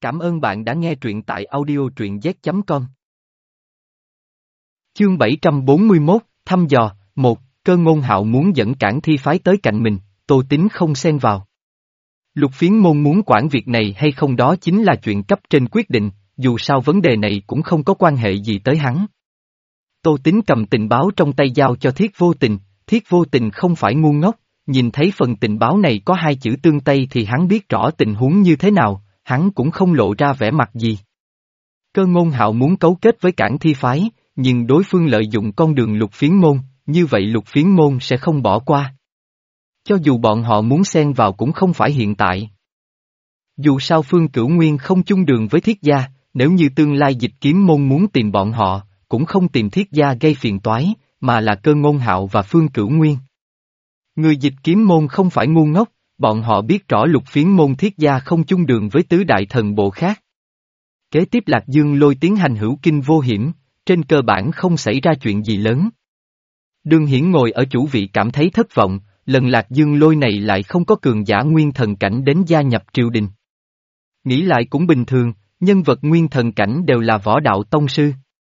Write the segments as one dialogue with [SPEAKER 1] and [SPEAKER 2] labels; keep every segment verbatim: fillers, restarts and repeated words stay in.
[SPEAKER 1] Cảm ơn bạn đã nghe truyện tại audio truyện z chấm com. Chương bảy trăm bốn mươi mốt, thăm dò, một, Cơ Ngôn Hạo muốn dẫn Cảng Thi phái tới cạnh mình, Tô Tín không xen vào. Lục Phiến Môn muốn quản việc này hay không đó chính là chuyện cấp trên quyết định, dù sao vấn đề này cũng không có quan hệ gì tới hắn. Tô Tín cầm tình báo trong tay giao cho Thiết Vô Tình, Thiết Vô Tình không phải ngu ngốc, nhìn thấy phần tình báo này có hai chữ tương Tây thì hắn biết rõ tình huống như thế nào, hắn cũng không lộ ra vẻ mặt gì. Cơ Ngôn Hạo muốn cấu kết với Cảng Thi phái, nhưng đối phương lợi dụng con đường Lục Phiến Môn, như vậy Lục Phiến Môn sẽ không bỏ qua. Cho dù bọn họ muốn xen vào cũng không phải hiện tại. Dù sao Phương Cửu Nguyên không chung đường với Thiết gia, nếu như tương lai Dịch Kiếm Môn muốn tìm bọn họ, cũng không tìm Thiết gia gây phiền toái, mà là Cơ Ngôn Hạo và Phương Cửu Nguyên. Người Dịch Kiếm Môn không phải ngu ngốc, bọn họ biết rõ Lục Phiến Môn Thiết gia không chung đường với tứ đại thần bộ khác. Kế tiếp Lạc Dương Lôi tiến hành hữu kinh vô hiểm, trên cơ bản không xảy ra chuyện gì lớn. Đường Hiển ngồi ở chủ vị cảm thấy thất vọng, lần Lạc Dương Lôi này lại không có cường giả nguyên thần cảnh đến gia nhập triều đình. Nghĩ lại cũng bình thường, nhân vật nguyên thần cảnh đều là võ đạo tông sư.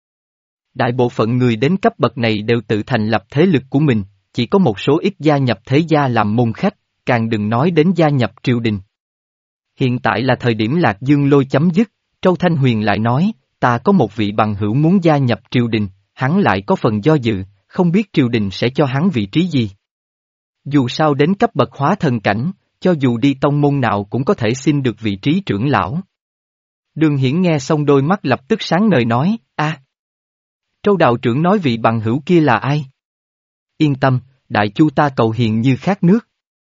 [SPEAKER 1] Đại bộ phận người đến cấp bậc này đều tự thành lập thế lực của mình, chỉ có một số ít gia nhập thế gia làm môn khách, càng đừng nói đến gia nhập triều đình. Hiện tại là thời điểm Lạc Dương Lôi chấm dứt, Châu Thanh Huyền lại nói, ta có một vị bằng hữu muốn gia nhập triều đình, hắn lại có phần do dự, không biết triều đình sẽ cho hắn vị trí gì. Dù sao đến cấp bậc hóa thần cảnh, cho dù đi tông môn nào cũng có thể xin được vị trí trưởng lão. Đường Hiển nghe xong đôi mắt lập tức sáng ngời nói, a, Châu đạo trưởng nói vị bằng hữu kia là ai? Yên tâm, Đại Chu ta cầu hiền như khát nước.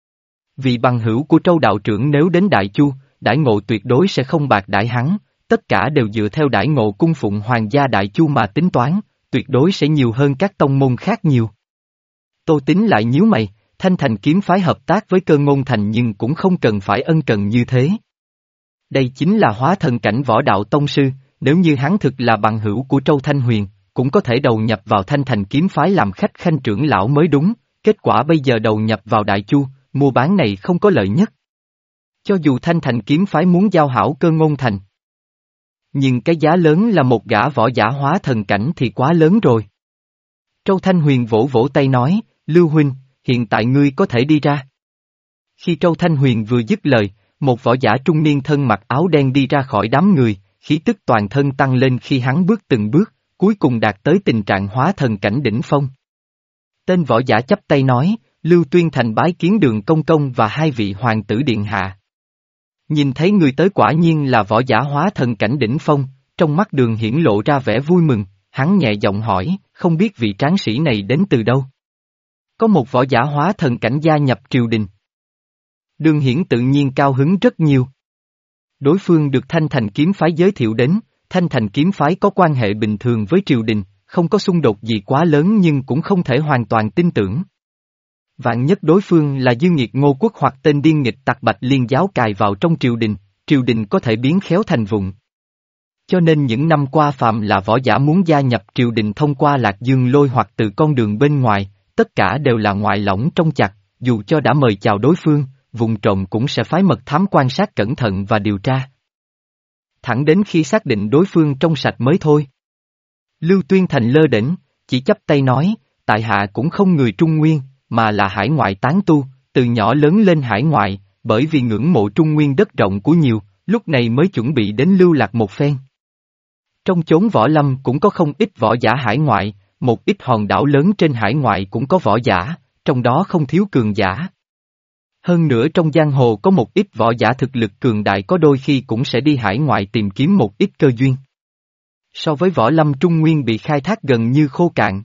[SPEAKER 1] Vị bằng hữu của Châu đạo trưởng nếu đến Đại Chu, đãi ngộ tuyệt đối sẽ không bạc đãi hắn, tất cả đều dựa theo đãi ngộ cung phụng hoàng gia Đại Chu mà tính toán, tuyệt đối sẽ nhiều hơn các tông môn khác nhiều. Tô Tín lại nhíu mày, Thanh Thành kiếm phái hợp tác với Cơ Ngôn Thành nhưng cũng không cần phải ân cần như thế. Đây chính là hóa thần cảnh võ đạo tông sư, nếu như hắn thực là bằng hữu của Châu Thanh Huyền, cũng có thể đầu nhập vào Thanh Thành kiếm phái làm khách khanh trưởng lão mới đúng, kết quả bây giờ đầu nhập vào Đại Chu, mua bán này không có lợi nhất. Cho dù Thanh Thành kiếm phái muốn giao hảo Cơ Ngôn Thành, nhưng cái giá lớn là một gã võ giả hóa thần cảnh thì quá lớn rồi. Châu Thanh Huyền vỗ vỗ tay nói, Lưu huynh, hiện tại ngươi có thể đi ra. Khi Châu Thanh Huyền vừa dứt lời, một võ giả trung niên thân mặc áo đen đi ra khỏi đám người, khí tức toàn thân tăng lên khi hắn bước từng bước, cuối cùng đạt tới tình trạng hóa thần cảnh đỉnh phong. Tên võ giả chắp tay nói, Lưu Tuyên Thành bái kiến Đường công công và hai vị hoàng tử điện hạ. Nhìn thấy người tới quả nhiên là võ giả hóa thần cảnh đỉnh phong, trong mắt Đường Hiển lộ ra vẻ vui mừng, hắn nhẹ giọng hỏi, không biết vị tráng sĩ này đến từ đâu? Có một võ giả hóa thần cảnh gia nhập triều đình. Đường Hiển tự nhiên cao hứng rất nhiều. Đối phương được Thanh Thành kiếm phái giới thiệu đến, Thanh Thành kiếm phái có quan hệ bình thường với triều đình, không có xung đột gì quá lớn nhưng cũng không thể hoàn toàn tin tưởng. Vạn nhất đối phương là Dương Nghiệt Ngô Quốc hoặc tên điên nghịch tặc Bạch Liên giáo cài vào trong triều đình, triều đình có thể biến khéo thành vụn. Cho nên những năm qua phạm là võ giả muốn gia nhập triều đình thông qua Lạc Dương Lôi hoặc từ con đường bên ngoài, tất cả đều là ngoại lỏng trong chặt, dù cho đã mời chào đối phương, vùng trộm cũng sẽ phái mật thám quan sát cẩn thận và điều tra. Thẳng đến khi xác định đối phương trong sạch mới thôi. Lưu Tuyên Thành lơ đễnh, chỉ chắp tay nói, tại hạ cũng không người Trung Nguyên, mà là hải ngoại tán tu, từ nhỏ lớn lên hải ngoại, bởi vì ngưỡng mộ Trung Nguyên đất rộng của nhiều, lúc này mới chuẩn bị đến lưu lạc một phen. Trong chốn võ lâm cũng có không ít võ giả hải ngoại, một ít hòn đảo lớn trên hải ngoại cũng có võ giả, trong đó không thiếu cường giả. Hơn nữa trong giang hồ có một ít võ giả thực lực cường đại có đôi khi cũng sẽ đi hải ngoại tìm kiếm một ít cơ duyên. So với võ lâm Trung Nguyên bị khai thác gần như khô cạn.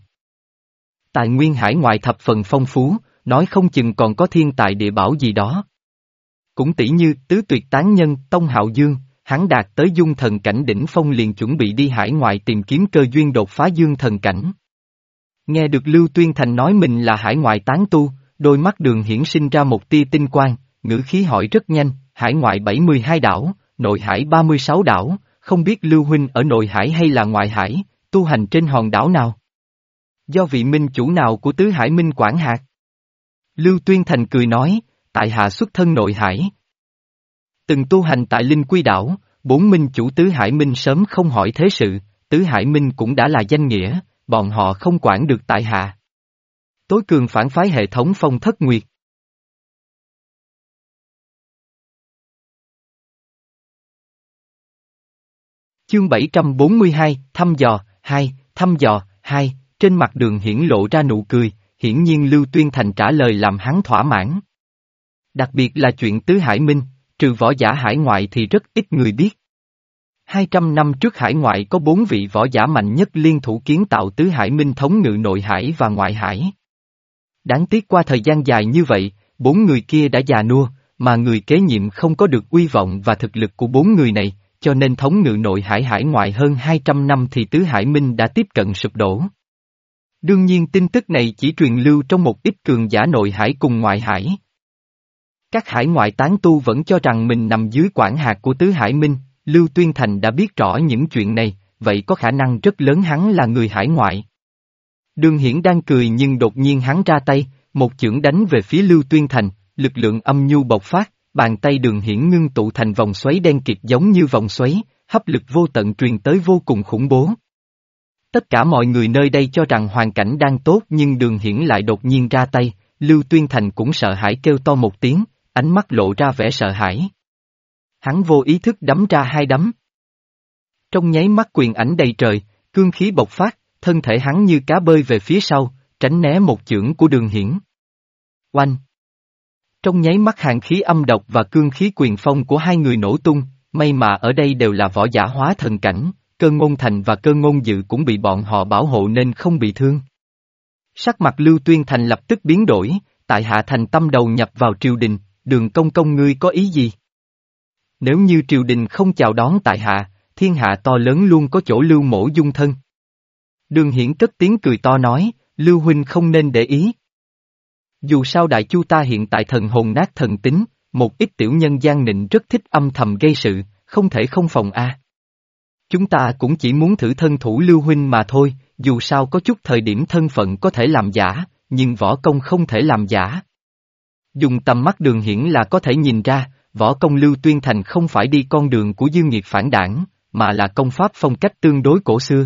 [SPEAKER 1] Tài nguyên hải ngoại thập phần phong phú, nói không chừng còn có thiên tài địa bảo gì đó. Cũng tỷ như tứ tuyệt tán nhân Tông Hạo Dương, hắn đạt tới dung thần cảnh đỉnh phong liền chuẩn bị đi hải ngoại tìm kiếm cơ duyên đột phá dương thần cảnh. Nghe được Lưu Tuyên Thành nói mình là hải ngoại tán tu, đôi mắt Đường Hiển sinh ra một tia tinh quang, ngữ khí hỏi rất nhanh, hải ngoại bảy mươi hai đảo, nội hải ba mươi sáu đảo, không biết Lưu huynh ở nội hải hay là ngoại hải, tu hành trên hòn đảo nào? Do vị minh chủ nào của tứ hải minh quản hạt? Lưu Tuyên Thành cười nói, tại hạ xuất thân nội hải. Từng tu hành tại Linh Quy đảo, bốn minh chủ Tứ Hải Minh sớm không hỏi thế sự, Tứ Hải Minh cũng đã là danh nghĩa, bọn họ không quản được tại hạ. Tối cường phản phái hệ thống Phong Thất Nguyệt. Chương bảy trăm bốn mươi hai, thăm dò, hai, thăm dò, hai, trên mặt Đường Hiển lộ ra nụ cười, hiển nhiên Lưu Tuyên Thành trả lời làm hắn thỏa mãn. Đặc biệt là chuyện Tứ Hải Minh, trừ võ giả hải ngoại thì rất ít người biết. Hai trăm năm trước hải ngoại có bốn vị võ giả mạnh nhất liên thủ kiến tạo Tứ Hải Minh thống ngự nội hải và ngoại hải. Đáng tiếc qua thời gian dài như vậy, bốn người kia đã già nua, mà người kế nhiệm không có được uy vọng và thực lực của bốn người này, cho nên thống ngự nội hải hải ngoại hơn hai trăm năm thì Tứ Hải Minh đã tiếp cận sụp đổ. Đương nhiên tin tức này chỉ truyền lưu trong một ít cường giả nội hải cùng ngoại hải. Các hải ngoại tán tu vẫn cho rằng mình nằm dưới quản hạt của Tứ Hải Minh, Lưu Tuyên Thành đã biết rõ những chuyện này, vậy có khả năng rất lớn hắn là người hải ngoại. Đường Hiển đang cười nhưng đột nhiên hắn ra tay, một chưởng đánh về phía Lưu Tuyên Thành, lực lượng âm nhu bộc phát, bàn tay Đường Hiển ngưng tụ thành vòng xoáy đen kịt giống như vòng xoáy, hấp lực vô tận truyền tới vô cùng khủng bố. Tất cả mọi người nơi đây cho rằng hoàn cảnh đang tốt nhưng Đường Hiển lại đột nhiên ra tay, Lưu Tuyên Thành cũng sợ hãi kêu to một tiếng, ánh mắt lộ ra vẻ sợ hãi. Hắn vô ý thức đấm ra hai đấm. Trong nháy mắt quyền ảnh đầy trời, cương khí bộc phát, thân thể hắn như cá bơi về phía sau, tránh né một chưởng của Đường Hiển. Oanh! Trong nháy mắt hàn khí âm độc và cương khí quyền phong của hai người nổ tung, may mà ở đây đều là võ giả hóa thần cảnh, Cơ Ngôn Thành và Cơ Ngôn Dự cũng bị bọn họ bảo hộ nên không bị thương. Sắc mặt Lưu Tuyên Thành lập tức biến đổi, tại hạ thành tâm đầu nhập vào triều đình, Đường công công ngươi có ý gì? Nếu như triều đình không chào đón tại hạ, thiên hạ to lớn luôn có chỗ Lưu mỗ dung thân. Đường Hiển cất tiếng cười to nói, Lưu huynh không nên để ý. Dù sao đại chu ta hiện tại thần hồn nát thần tính, một ít tiểu nhân gian nịnh rất thích âm thầm gây sự, không thể không phòng a. Chúng ta cũng chỉ muốn thử thân thủ Lưu huynh mà thôi, dù sao có chút thời điểm thân phận có thể làm giả, nhưng võ công không thể làm giả. Dùng tầm mắt Đường Hiển là có thể nhìn ra, võ công Lưu Tuyên Thành không phải đi con đường của dương nghiệt phản đảng, mà là công pháp phong cách tương đối cổ xưa.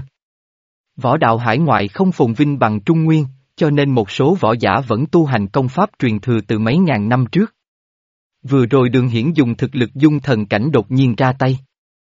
[SPEAKER 1] Võ đạo hải ngoại không phồn vinh bằng Trung Nguyên, cho nên một số võ giả vẫn tu hành công pháp truyền thừa từ mấy ngàn năm trước. Vừa rồi Đường Hiển dùng thực lực dung thần cảnh đột nhiên ra tay.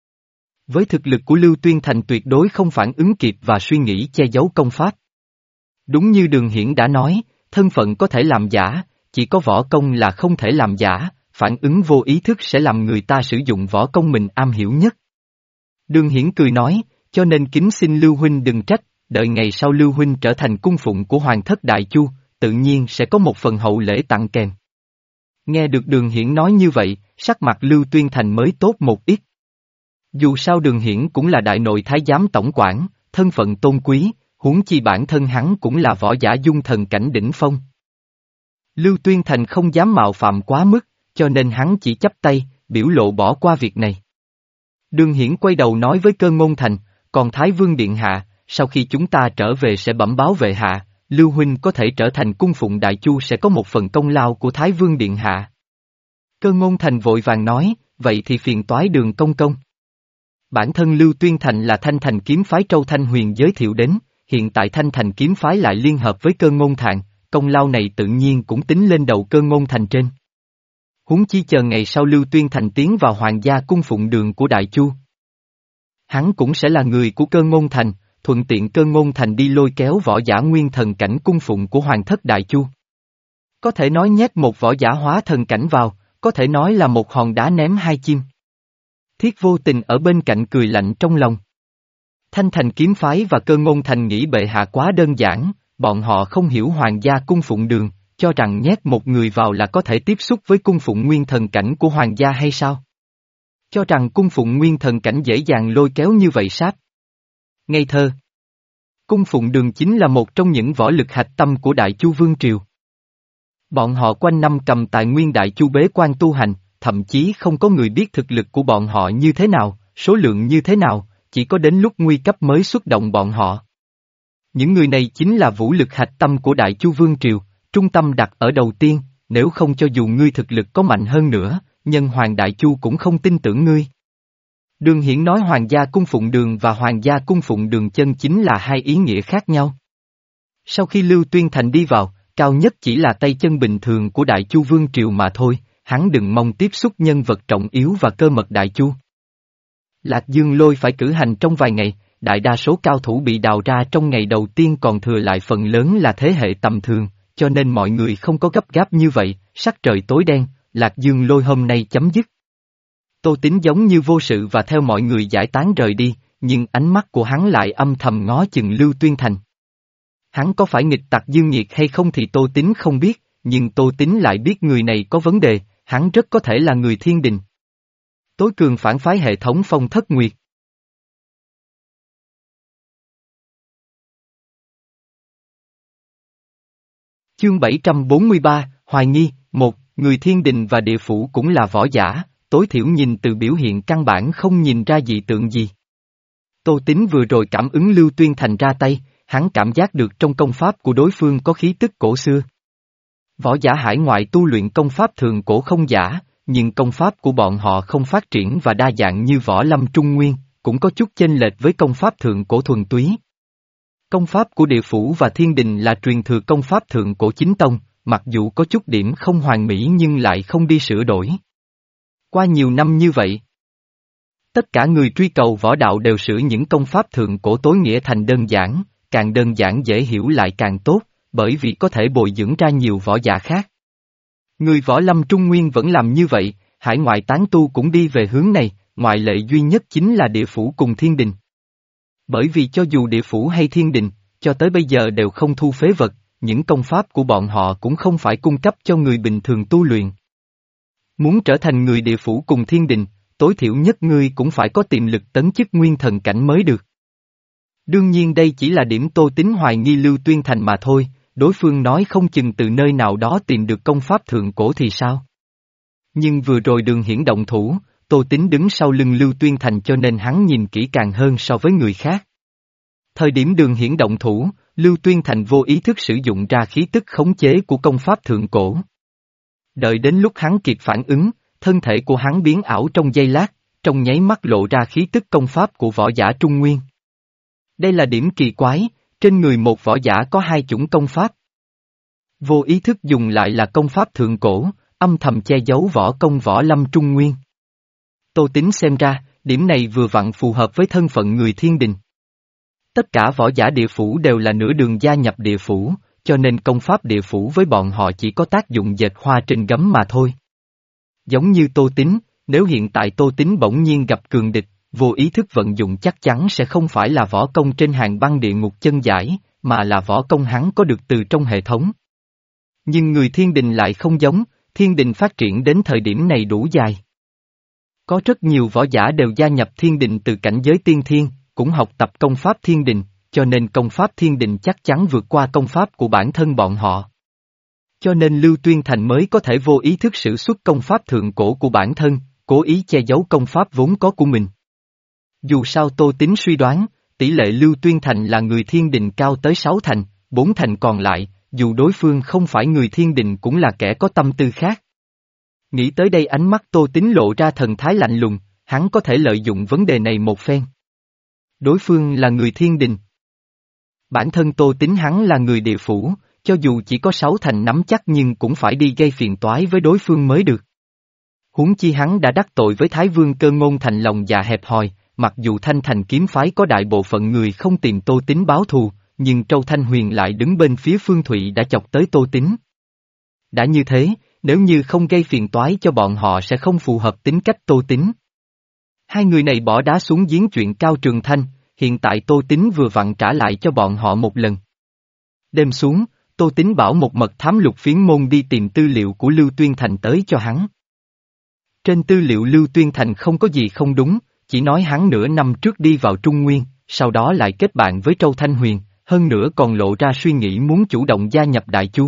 [SPEAKER 1] Với thực lực của Lưu Tuyên Thành tuyệt đối không phản ứng kịp và suy nghĩ che giấu công pháp. Đúng như Đường Hiển đã nói, thân phận có thể làm giả, chỉ có võ công là không thể làm giả, phản ứng vô ý thức sẽ làm người ta sử dụng võ công mình am hiểu nhất. Đường Hiển cười nói, cho nên kính xin Lưu huynh đừng trách, đợi ngày sau Lưu huynh trở thành cung phụng của Hoàng thất Đại Chu, tự nhiên sẽ có một phần hậu lễ tặng kèm. Nghe được Đường Hiển nói như vậy, sắc mặt Lưu Tuyên Thành mới tốt một ít. Dù sao Đường Hiển cũng là đại nội thái giám tổng quản, thân phận tôn quý, huống chi bản thân hắn cũng là võ giả dung thần cảnh đỉnh phong. Lưu Tuyên Thành không dám mạo phạm quá mức, cho nên hắn chỉ chắp tay, biểu lộ bỏ qua việc này. Đường Hiển quay đầu nói với Cơ Ngôn Thành, còn Thái Vương Điện Hạ, sau khi chúng ta trở về sẽ bẩm báo về hạ, Lưu huynh có thể trở thành cung phụng Đại Chu sẽ có một phần công lao của Thái Vương Điện Hạ. Cơ Ngôn Thành vội vàng nói, vậy thì phiền toái Đường công công. Bản thân Lưu Tuyên Thành là Thanh Thành kiếm phái Trâu Thanh Huyền giới thiệu đến, hiện tại Thanh Thành kiếm phái lại liên hợp với Cơ Ngôn Thành, công lao này tự nhiên cũng tính lên đầu Cơ Ngôn Thành trên. Huống chi chờ ngày sau Lưu Tuyên Thành tiến vào hoàng gia cung phụng đường của Đại Chu. Hắn cũng sẽ là người của Cơ Ngôn Thành, thuận tiện Cơ Ngôn Thành đi lôi kéo võ giả nguyên thần cảnh cung phụng của Hoàng thất Đại Chu. Có thể nói nhét một võ giả hóa thần cảnh vào, có thể nói là một hòn đá ném hai chim. Thiết Vô Tình ở bên cạnh cười lạnh trong lòng. Thanh Thành kiếm phái và Cơ Ngôn Thành nghĩ bệ hạ quá đơn giản, bọn họ không hiểu hoàng gia cung phụng đường, cho rằng nhét một người vào là có thể tiếp xúc với cung phụng nguyên thần cảnh của hoàng gia hay sao? Cho rằng cung phụng nguyên thần cảnh dễ dàng lôi kéo như vậy sát. Ngây thơ. Cung phụng đường chính là một trong những võ lực hạch tâm của Đại Chu Vương Triều. Bọn họ quanh năm cầm tài nguyên Đại Chu bế quan tu hành, thậm chí không có người biết thực lực của bọn họ như thế nào, số lượng như thế nào, chỉ có đến lúc nguy cấp mới xuất động bọn họ. Những người này chính là vũ lực hạch tâm của Đại Chu Vương Triều, trung tâm đặt ở đầu tiên, nếu không cho dù ngươi thực lực có mạnh hơn nữa, nhân hoàng Đại Chu cũng không tin tưởng ngươi. Đường Hiển nói Hoàng gia cung phụng đường và Hoàng gia cung phụng đường chân chính là hai ý nghĩa khác nhau. Sau khi Lưu Tuyên Thành đi vào, cao nhất chỉ là tay chân bình thường của Đại Chu Vương Triều mà thôi, hắn đừng mong tiếp xúc nhân vật trọng yếu và cơ mật Đại Chu. Lạc Dương Lôi phải cử hành trong vài ngày, đại đa số cao thủ bị đào ra trong ngày đầu tiên còn thừa lại phần lớn là thế hệ tầm thường, cho nên mọi người không có gấp gáp như vậy, sắc trời tối đen, Lạc Dương Lôi hôm nay chấm dứt. Tô Tín giống như vô sự và theo mọi người giải tán rời đi, nhưng ánh mắt của hắn lại âm thầm ngó chừng Lưu Tuyên Thành. Hắn có phải nghịch tặc Dương Nhiệt hay không thì Tô Tín không biết, nhưng Tô Tín lại biết người này có vấn đề, hắn rất có thể là người thiên đình. Tối cường phản phái hệ thống Phong Thất Nguyệt. Chương bảy trăm bốn mươi ba, Hoài nghi, một, người thiên đình và địa phủ cũng là võ giả, tối thiểu nhìn từ biểu hiện căn bản không nhìn ra dị tượng gì. Tô Tín vừa rồi cảm ứng Lưu Tuyên Thành ra tay, hắn cảm giác được trong công pháp của đối phương có khí tức cổ xưa. Võ giả hải ngoại tu luyện công pháp thường cổ không giả, nhưng công pháp của bọn họ không phát triển và đa dạng như võ lâm trung nguyên, cũng có chút chênh lệch với công pháp thượng cổ thuần túy. Công pháp của địa phủ và thiên đình là truyền thừa công pháp thượng cổ chính tông, mặc dù có chút điểm không hoàn mỹ nhưng lại không đi sửa đổi. Qua nhiều năm như vậy, tất cả người truy cầu võ đạo đều sửa những công pháp thượng cổ tối nghĩa thành đơn giản, càng đơn giản dễ hiểu lại càng tốt, bởi vì có thể bồi dưỡng ra nhiều võ giả khác. Người võ lâm trung nguyên vẫn làm như vậy, hải ngoại tán tu cũng đi về hướng này, ngoại lệ duy nhất chính là địa phủ cùng thiên đình. Bởi vì cho dù địa phủ hay thiên đình, cho tới bây giờ đều không thu phế vật, những công pháp của bọn họ cũng không phải cung cấp cho người bình thường tu luyện. Muốn trở thành người địa phủ cùng thiên đình, tối thiểu nhất ngươi cũng phải có tiềm lực tấn chức nguyên thần cảnh mới được. Đương nhiên đây chỉ là điểm Tô Tín hoài nghi Lưu Tuyên Thành mà thôi, đối phương nói không chừng từ nơi nào đó tìm được công pháp thượng cổ thì sao. Nhưng vừa rồi Đường Hiển động thủ, Tô Tín đứng sau lưng Lưu Tuyên Thành cho nên hắn nhìn kỹ càng hơn so với người khác. Thời điểm Đường Hiển động thủ, Lưu Tuyên Thành vô ý thức sử dụng ra khí tức khống chế của công pháp thượng cổ. Đợi đến lúc hắn kịp phản ứng, thân thể của hắn biến ảo trong giây lát, trong nháy mắt lộ ra khí tức công pháp của võ giả Trung Nguyên. Đây là điểm kỳ quái, trên người một võ giả có hai chủng công pháp. Vô ý thức dùng lại là công pháp thượng cổ, âm thầm che giấu võ công võ lâm Trung Nguyên. Tô Tín xem ra, điểm này vừa vặn phù hợp với thân phận người thiên đình. Tất cả võ giả địa phủ đều là nửa đường gia nhập địa phủ, cho nên công pháp địa phủ với bọn họ chỉ có tác dụng dệt hoa trên gấm mà thôi. Giống như Tô Tín, nếu hiện tại Tô Tín bỗng nhiên gặp cường địch, vô ý thức vận dụng chắc chắn sẽ không phải là võ công trên hàng băng địa ngục chân giải, mà là võ công hắn có được từ trong hệ thống. Nhưng người thiên đình lại không giống, thiên đình phát triển đến thời điểm này đủ dài. Có rất nhiều võ giả đều gia nhập thiên đình từ cảnh giới tiên thiên, cũng học tập công pháp thiên đình, cho nên công pháp thiên đình chắc chắn vượt qua công pháp của bản thân bọn họ. Cho nên Lưu Tuyên Thành mới có thể vô ý thức sử xuất công pháp thượng cổ của bản thân, cố ý che giấu công pháp vốn có của mình. Dù sao Tô Tín suy đoán, tỷ lệ Lưu Tuyên Thành là người thiên đình cao tới sáu thành, bốn thành còn lại, dù đối phương không phải người thiên đình cũng là kẻ có tâm tư khác. Nghĩ tới đây ánh mắt Tô Tín lộ ra thần thái lạnh lùng, hắn có thể lợi dụng vấn đề này một phen. Đối phương là người thiên đình. Bản thân Tô Tín hắn là người địa phủ, cho dù chỉ có sáu thành nắm chắc nhưng cũng phải đi gây phiền toái với đối phương mới được. Huống chi hắn đã đắc tội với Thái Vương Cơ Ngôn Thành lòng dạ hẹp hòi, mặc dù Thanh Thành kiếm phái có đại bộ phận người không tìm Tô Tín báo thù, nhưng Châu Thanh Huyền lại đứng bên phía Phương Thụy đã chọc tới Tô Tín. Đã như thế, nếu như không gây phiền toái cho bọn họ sẽ không phù hợp tính cách Tô Tín. Hai người này bỏ đá xuống giếng chuyện Cao Trường Thanh, hiện tại Tô Tín vừa vặn trả lại cho bọn họ một lần. Đêm xuống, Tô Tín bảo một mật thám Lục Phiến Môn đi tìm tư liệu của Lưu Tuyên Thành tới cho hắn. Trên tư liệu Lưu Tuyên Thành không có gì không đúng, chỉ nói hắn nửa năm trước đi vào Trung Nguyên, sau đó lại kết bạn với Châu Thanh Huyền, hơn nữa còn lộ ra suy nghĩ muốn chủ động gia nhập Đại Chu.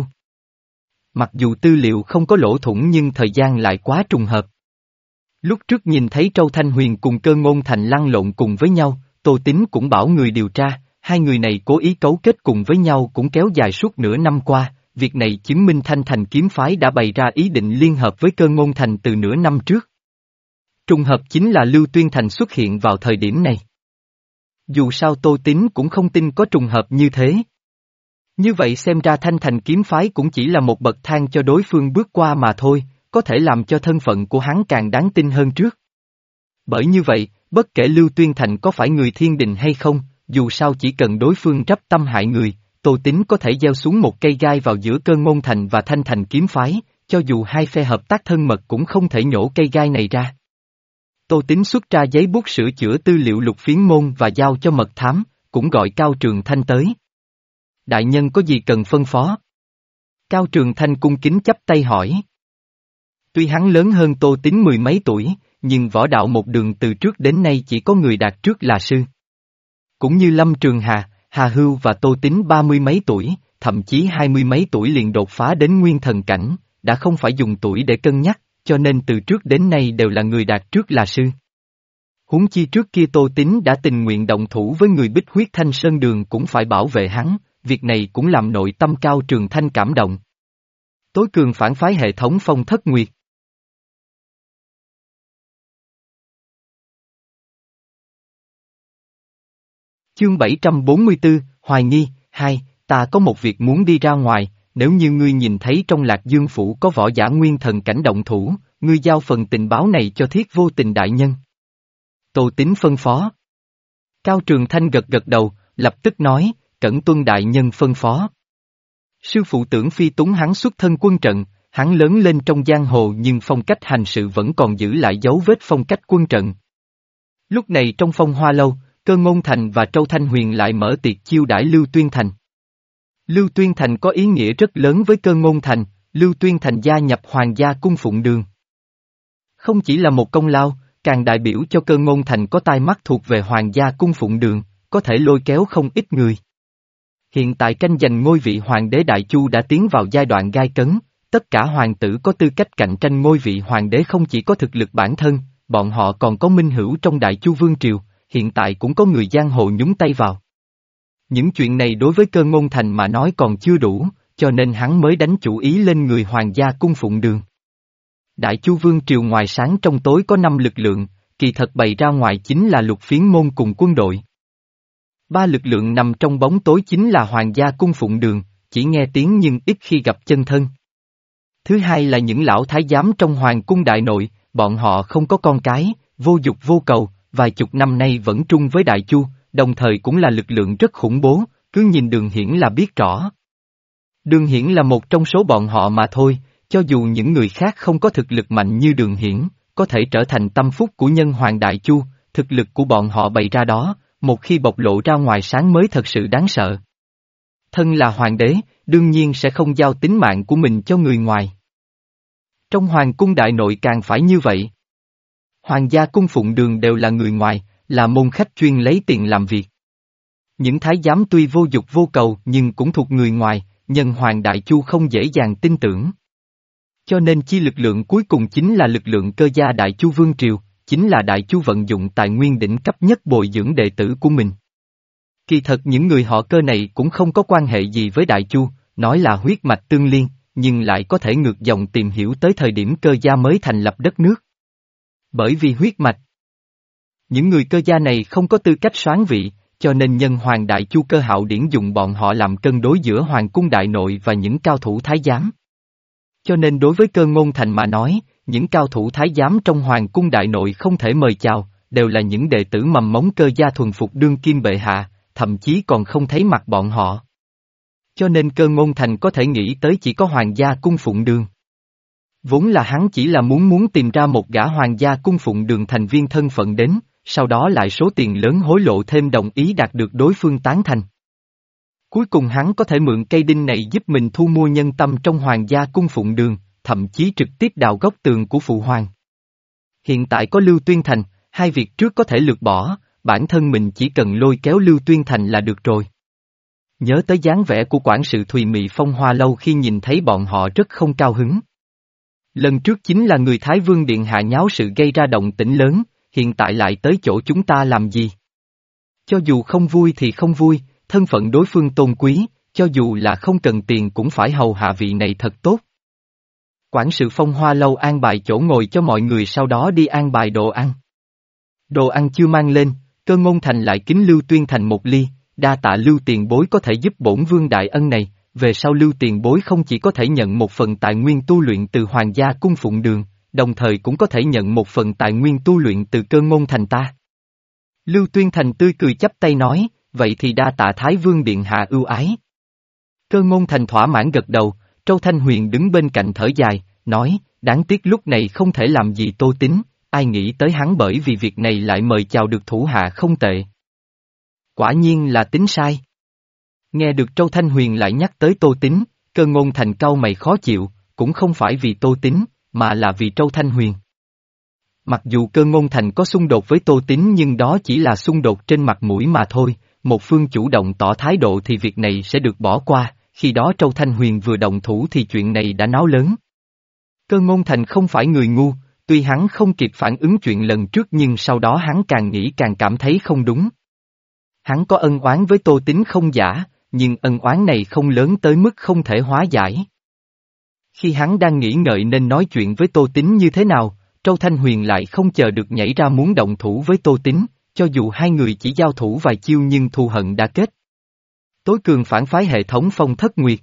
[SPEAKER 1] Mặc dù tư liệu không có lỗ thủng nhưng thời gian lại quá trùng hợp. Lúc trước nhìn thấy Châu Thanh Huyền cùng Cơ Ngôn Thành lăn lộn cùng với nhau, Tô Tín cũng bảo người điều tra, hai người này cố ý cấu kết cùng với nhau cũng kéo dài suốt nửa năm qua, việc này chứng minh Thanh Thành kiếm phái đã bày ra ý định liên hợp với Cơ Ngôn Thành từ nửa năm trước. Trùng hợp chính là Lưu Tuyên Thành xuất hiện vào thời điểm này. Dù sao Tô Tín cũng không tin có trùng hợp như thế. Như vậy xem ra Thanh Thành kiếm phái cũng chỉ là một bậc thang cho đối phương bước qua mà thôi, có thể làm cho thân phận của hắn càng đáng tin hơn trước. Bởi như vậy, bất kể Lưu Tuyên Thành có phải người thiên đình hay không, dù sao chỉ cần đối phương rắp tâm hại người, Tô Tín có thể gieo xuống một cây gai vào giữa Cơ Ngôn Thành và Thanh Thành kiếm phái, cho dù hai phe hợp tác thân mật cũng không thể nhổ cây gai này ra. Tô Tín xuất ra giấy bút sửa chữa tư liệu Lục Phiến Môn và giao cho mật thám, cũng gọi Cao Trường Thanh tới. Đại nhân có gì cần phân phó? Cao Trường Thanh cung kính chắp tay hỏi. Tuy hắn lớn hơn Tô Tín mười mấy tuổi, nhưng võ đạo một đường từ trước đến nay chỉ có người đạt trước là sư. Cũng như Lâm Trường Hà, Hà Hưu và Tô Tín ba mươi mấy tuổi, thậm chí hai mươi mấy tuổi liền đột phá đến nguyên thần cảnh, đã không phải dùng tuổi để cân nhắc, cho nên từ trước đến nay đều là người đạt trước là sư. Huống chi trước kia Tô Tín đã tình nguyện động thủ với người Bích Huyết Thanh Sơn Đường cũng phải bảo vệ hắn, việc này cũng làm nội tâm Cao Trường Thanh cảm động. Tối cường phản phái hệ thống Phong Thất Nguyệt. Chương bảy trăm bốn mươi tư, Hoài nghi, hai, ta có một việc muốn đi ra ngoài, nếu như ngươi nhìn thấy trong Lạc Dương Phủ có võ giả nguyên thần cảnh động thủ, ngươi giao phần tình báo này cho Thiết Vô Tình đại nhân. Tô Tín phân phó. Cao Trường Thanh gật gật đầu, lập tức nói, cẩn tuân đại nhân phân phó. Sư phụ Tưởng Phi túng hắn xuất thân quân trận, hắn lớn lên trong giang hồ nhưng phong cách hành sự vẫn còn giữ lại dấu vết phong cách quân trận. Lúc này trong Phong Hoa Lâu, Cơ Ngôn Thành và Trâu Thanh Huyền lại mở tiệc chiêu đãi Lưu Tuyên Thành. Lưu Tuyên Thành có ý nghĩa rất lớn với Cơ Ngôn Thành, Lưu Tuyên Thành gia nhập Hoàng gia cung phụng đường. Không chỉ là một công lao, càng đại biểu cho Cơ Ngôn Thành có tai mắt thuộc về Hoàng gia cung phụng đường, có thể lôi kéo không ít người. Hiện tại tranh giành ngôi vị Hoàng đế Đại Chu đã tiến vào giai đoạn gai cấn, tất cả hoàng tử có tư cách cạnh tranh ngôi vị Hoàng đế không chỉ có thực lực bản thân, bọn họ còn có minh hữu trong Đại Chu Vương Triều, hiện tại cũng có người giang hồ nhúng tay vào. Những chuyện này đối với Cơ Ngôn Thành mà nói còn chưa đủ, cho nên hắn mới đánh chủ ý lên người Hoàng gia cung phụng đường. Đại Chu Vương Triều ngoài sáng trong tối có năm lực lượng, kỳ thật bày ra ngoài chính là Lục Phiến Môn cùng quân đội. Ba lực lượng nằm trong bóng tối chính là Hoàng gia cung phụng đường, chỉ nghe tiếng nhưng ít khi gặp chân thân. Thứ hai là những lão thái giám trong Hoàng cung đại nội, bọn họ không có con cái, vô dục vô cầu, vài chục năm nay vẫn trung với Đại Chu, đồng thời cũng là lực lượng rất khủng bố, cứ nhìn Đường Hiển là biết rõ. Đường Hiển là một trong số bọn họ mà thôi, cho dù những người khác không có thực lực mạnh như Đường Hiển, có thể trở thành tâm phúc của nhân Hoàng Đại Chu, thực lực của bọn họ bày ra đó, một khi bộc lộ ra ngoài sáng mới thật sự đáng sợ. Thân là hoàng đế, đương nhiên sẽ không giao tính mạng của mình cho người ngoài. Trong Hoàng cung đại nội càng phải như vậy. Hoàng gia cung phụng đường đều là người ngoài, là môn khách chuyên lấy tiền làm việc. Những thái giám tuy vô dục vô cầu nhưng cũng thuộc người ngoài, nhân Hoàng Đại Chu không dễ dàng tin tưởng. Cho nên chi lực lượng cuối cùng chính là lực lượng cơ gia Đại Chu Vương Triều, chính là Đại Chu vận dụng tài nguyên đỉnh cấp nhất bồi dưỡng đệ tử của mình. Kỳ thật những người họ Cơ này cũng không có quan hệ gì với Đại Chu, nói là huyết mạch tương liên, nhưng lại có thể ngược dòng tìm hiểu tới thời điểm Cơ gia mới thành lập đất nước. Bởi vì huyết mạch, những người Cơ gia này không có tư cách soán vị, cho nên nhân Hoàng Đại Chu Cơ Hạo Điển dùng bọn họ làm cân đối giữa Hoàng cung đại nội và những cao thủ thái giám. Cho nên đối với Cơ Ngôn Thành mà nói, những cao thủ thái giám trong Hoàng cung đại nội không thể mời chào, đều là những đệ tử mầm mống Cơ gia thuần phục đương kim bệ hạ, thậm chí còn không thấy mặt bọn họ. Cho nên Cơ Ngôn Thành có thể nghĩ tới chỉ có Hoàng gia cung phụng đường. Vốn là hắn chỉ là muốn muốn tìm ra một gã Hoàng gia cung phụng đường thành viên thân phận đến, sau đó lại số tiền lớn hối lộ thêm đồng ý đạt được đối phương tán thành. Cuối cùng hắn có thể mượn cây đinh này giúp mình thu mua nhân tâm trong Hoàng gia cung phụng đường, thậm chí trực tiếp đào góc tường của phụ hoàng. Hiện tại có Lưu Tuyên Thành, hai việc trước có thể lược bỏ, bản thân mình chỉ cần lôi kéo Lưu Tuyên Thành là được rồi. Nhớ tới dáng vẻ của quản sự Thùy Mị Phong Hoa Lâu khi nhìn thấy bọn họ rất không cao hứng. Lần trước chính là người Thái Vương Điện Hạ nháo sự gây ra động tĩnh lớn, hiện tại lại tới chỗ chúng ta làm gì? Cho dù không vui thì không vui, thân phận đối phương tôn quý, cho dù là không cần tiền cũng phải hầu hạ vị này thật tốt. quản sự Phong Hoa lâu an bài chỗ ngồi cho mọi người, sau đó đi an bài đồ ăn. Đồ ăn chưa mang lên, Cơ Ngôn Thành lại kính Lưu Tuyên Thành một ly, đa tạ Lưu tiền bối có thể giúp bổn vương đại ân này, về sau Lưu tiền bối không chỉ có thể nhận một phần tài nguyên tu luyện từ Hoàng gia cung phụng đường, đồng thời cũng có thể nhận một phần tài nguyên tu luyện từ Cơ Ngôn Thành ta. Lưu Tuyên Thành tươi cười chắp tay nói, vậy thì đa tạ Thái Vương điện hạ ưu ái. Cơ Ngôn Thành thỏa mãn gật đầu, Châu Thanh Huyền đứng bên cạnh thở dài, nói, đáng tiếc lúc này không thể làm gì Tô Tín, ai nghĩ tới hắn bởi vì việc này lại mời chào được thủ hạ không tệ. Quả nhiên là tính sai. Nghe được Châu Thanh Huyền lại nhắc tới Tô Tín, Cơ Ngôn Thành cau mày khó chịu, cũng không phải vì Tô Tín, mà là vì Châu Thanh Huyền. Mặc dù Cơ Ngôn Thành có xung đột với Tô Tín nhưng đó chỉ là xung đột trên mặt mũi mà thôi, một phương chủ động tỏ thái độ thì việc này sẽ được bỏ qua, khi đó Châu Thanh Huyền vừa động thủ thì chuyện này đã náo lớn. Cơ Ngôn Thành không phải người ngu, tuy hắn không kịp phản ứng chuyện lần trước nhưng sau đó hắn càng nghĩ càng cảm thấy không đúng. Hắn có ân oán với Tô Tín không giả, nhưng ân oán này không lớn tới mức không thể hóa giải. Khi hắn đang nghĩ ngợi nên nói chuyện với Tô Tín như thế nào, Châu Thanh Huyền lại không chờ được nhảy ra muốn động thủ với Tô Tín, cho dù hai người chỉ giao thủ vài chiêu nhưng thù hận đã kết. Tối cường phản phái hệ thống Phong Thất Nguyệt.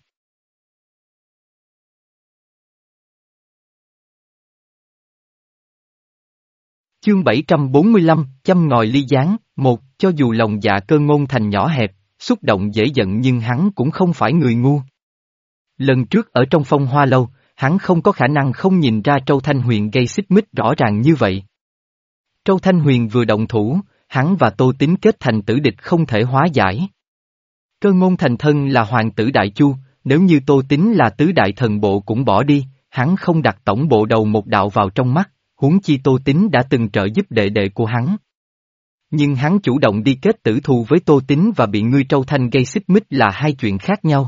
[SPEAKER 1] Chương bảy trăm bốn mươi lăm, châm ngòi ly gián, một, cho dù lòng dạ Cơ Ngôn Thành nhỏ hẹp, xúc động dễ giận nhưng hắn cũng không phải người ngu. Lần trước ở trong Phong Hoa lâu, hắn không có khả năng không nhìn ra Châu Thanh Huyền gây xích mích rõ ràng như vậy. Châu Thanh Huyền vừa động thủ, hắn và Tô Tín kết thành tử địch không thể hóa giải. Cơ Ngôn Thành thân là hoàng tử Đại Chu, nếu như Tô Tín là tứ đại thần bộ cũng bỏ đi, hắn không đặt tổng bộ đầu một đạo vào trong mắt, huống chi Tô Tín đã từng trợ giúp đệ đệ của hắn. Nhưng hắn chủ động đi kết tử thù với Tô Tín và bị ngươi Châu Thanh gây xích mích là hai chuyện khác nhau.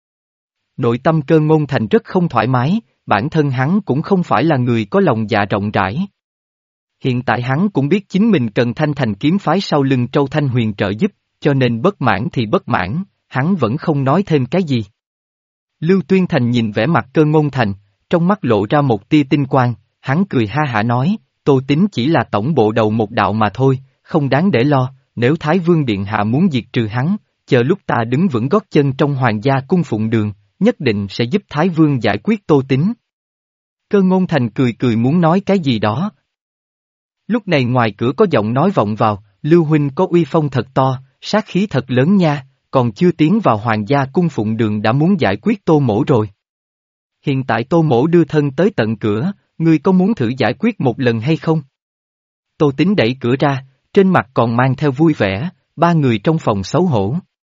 [SPEAKER 1] Nội tâm Cơ Ngôn Thành rất không thoải mái, bản thân hắn cũng không phải là người có lòng dạ rộng rãi. Hiện tại hắn cũng biết chính mình cần Thanh Thành kiếm phái sau lưng Châu Thanh Huyền trợ giúp, cho nên bất mãn thì bất mãn, hắn vẫn không nói thêm cái gì. Lưu Tuyên Thành nhìn vẻ mặt Cơ Ngôn Thành, trong mắt lộ ra một tia tinh quang, hắn cười ha hả nói, Tô Tín chỉ là tổng bộ đầu một đạo mà thôi, không đáng để lo, nếu Thái Vương Điện Hạ muốn diệt trừ hắn, chờ lúc ta đứng vững gót chân trong Hoàng gia cung phụng đường, nhất định sẽ giúp Thái Vương giải quyết Tô Tín. Cơ Ngôn Thành cười cười muốn nói cái gì đó. Lúc này ngoài cửa có giọng nói vọng vào, Lưu Huynh có uy phong thật to, sát khí thật lớn nha, còn chưa tiến vào Hoàng gia cung phụng đường đã muốn giải quyết Tô Mỗ rồi. Hiện tại Tô Mỗ đưa thân tới tận cửa, ngươi có muốn thử giải quyết một lần hay không? Tô Tín đẩy cửa ra, trên mặt còn mang theo vui vẻ, ba người trong phòng xấu hổ.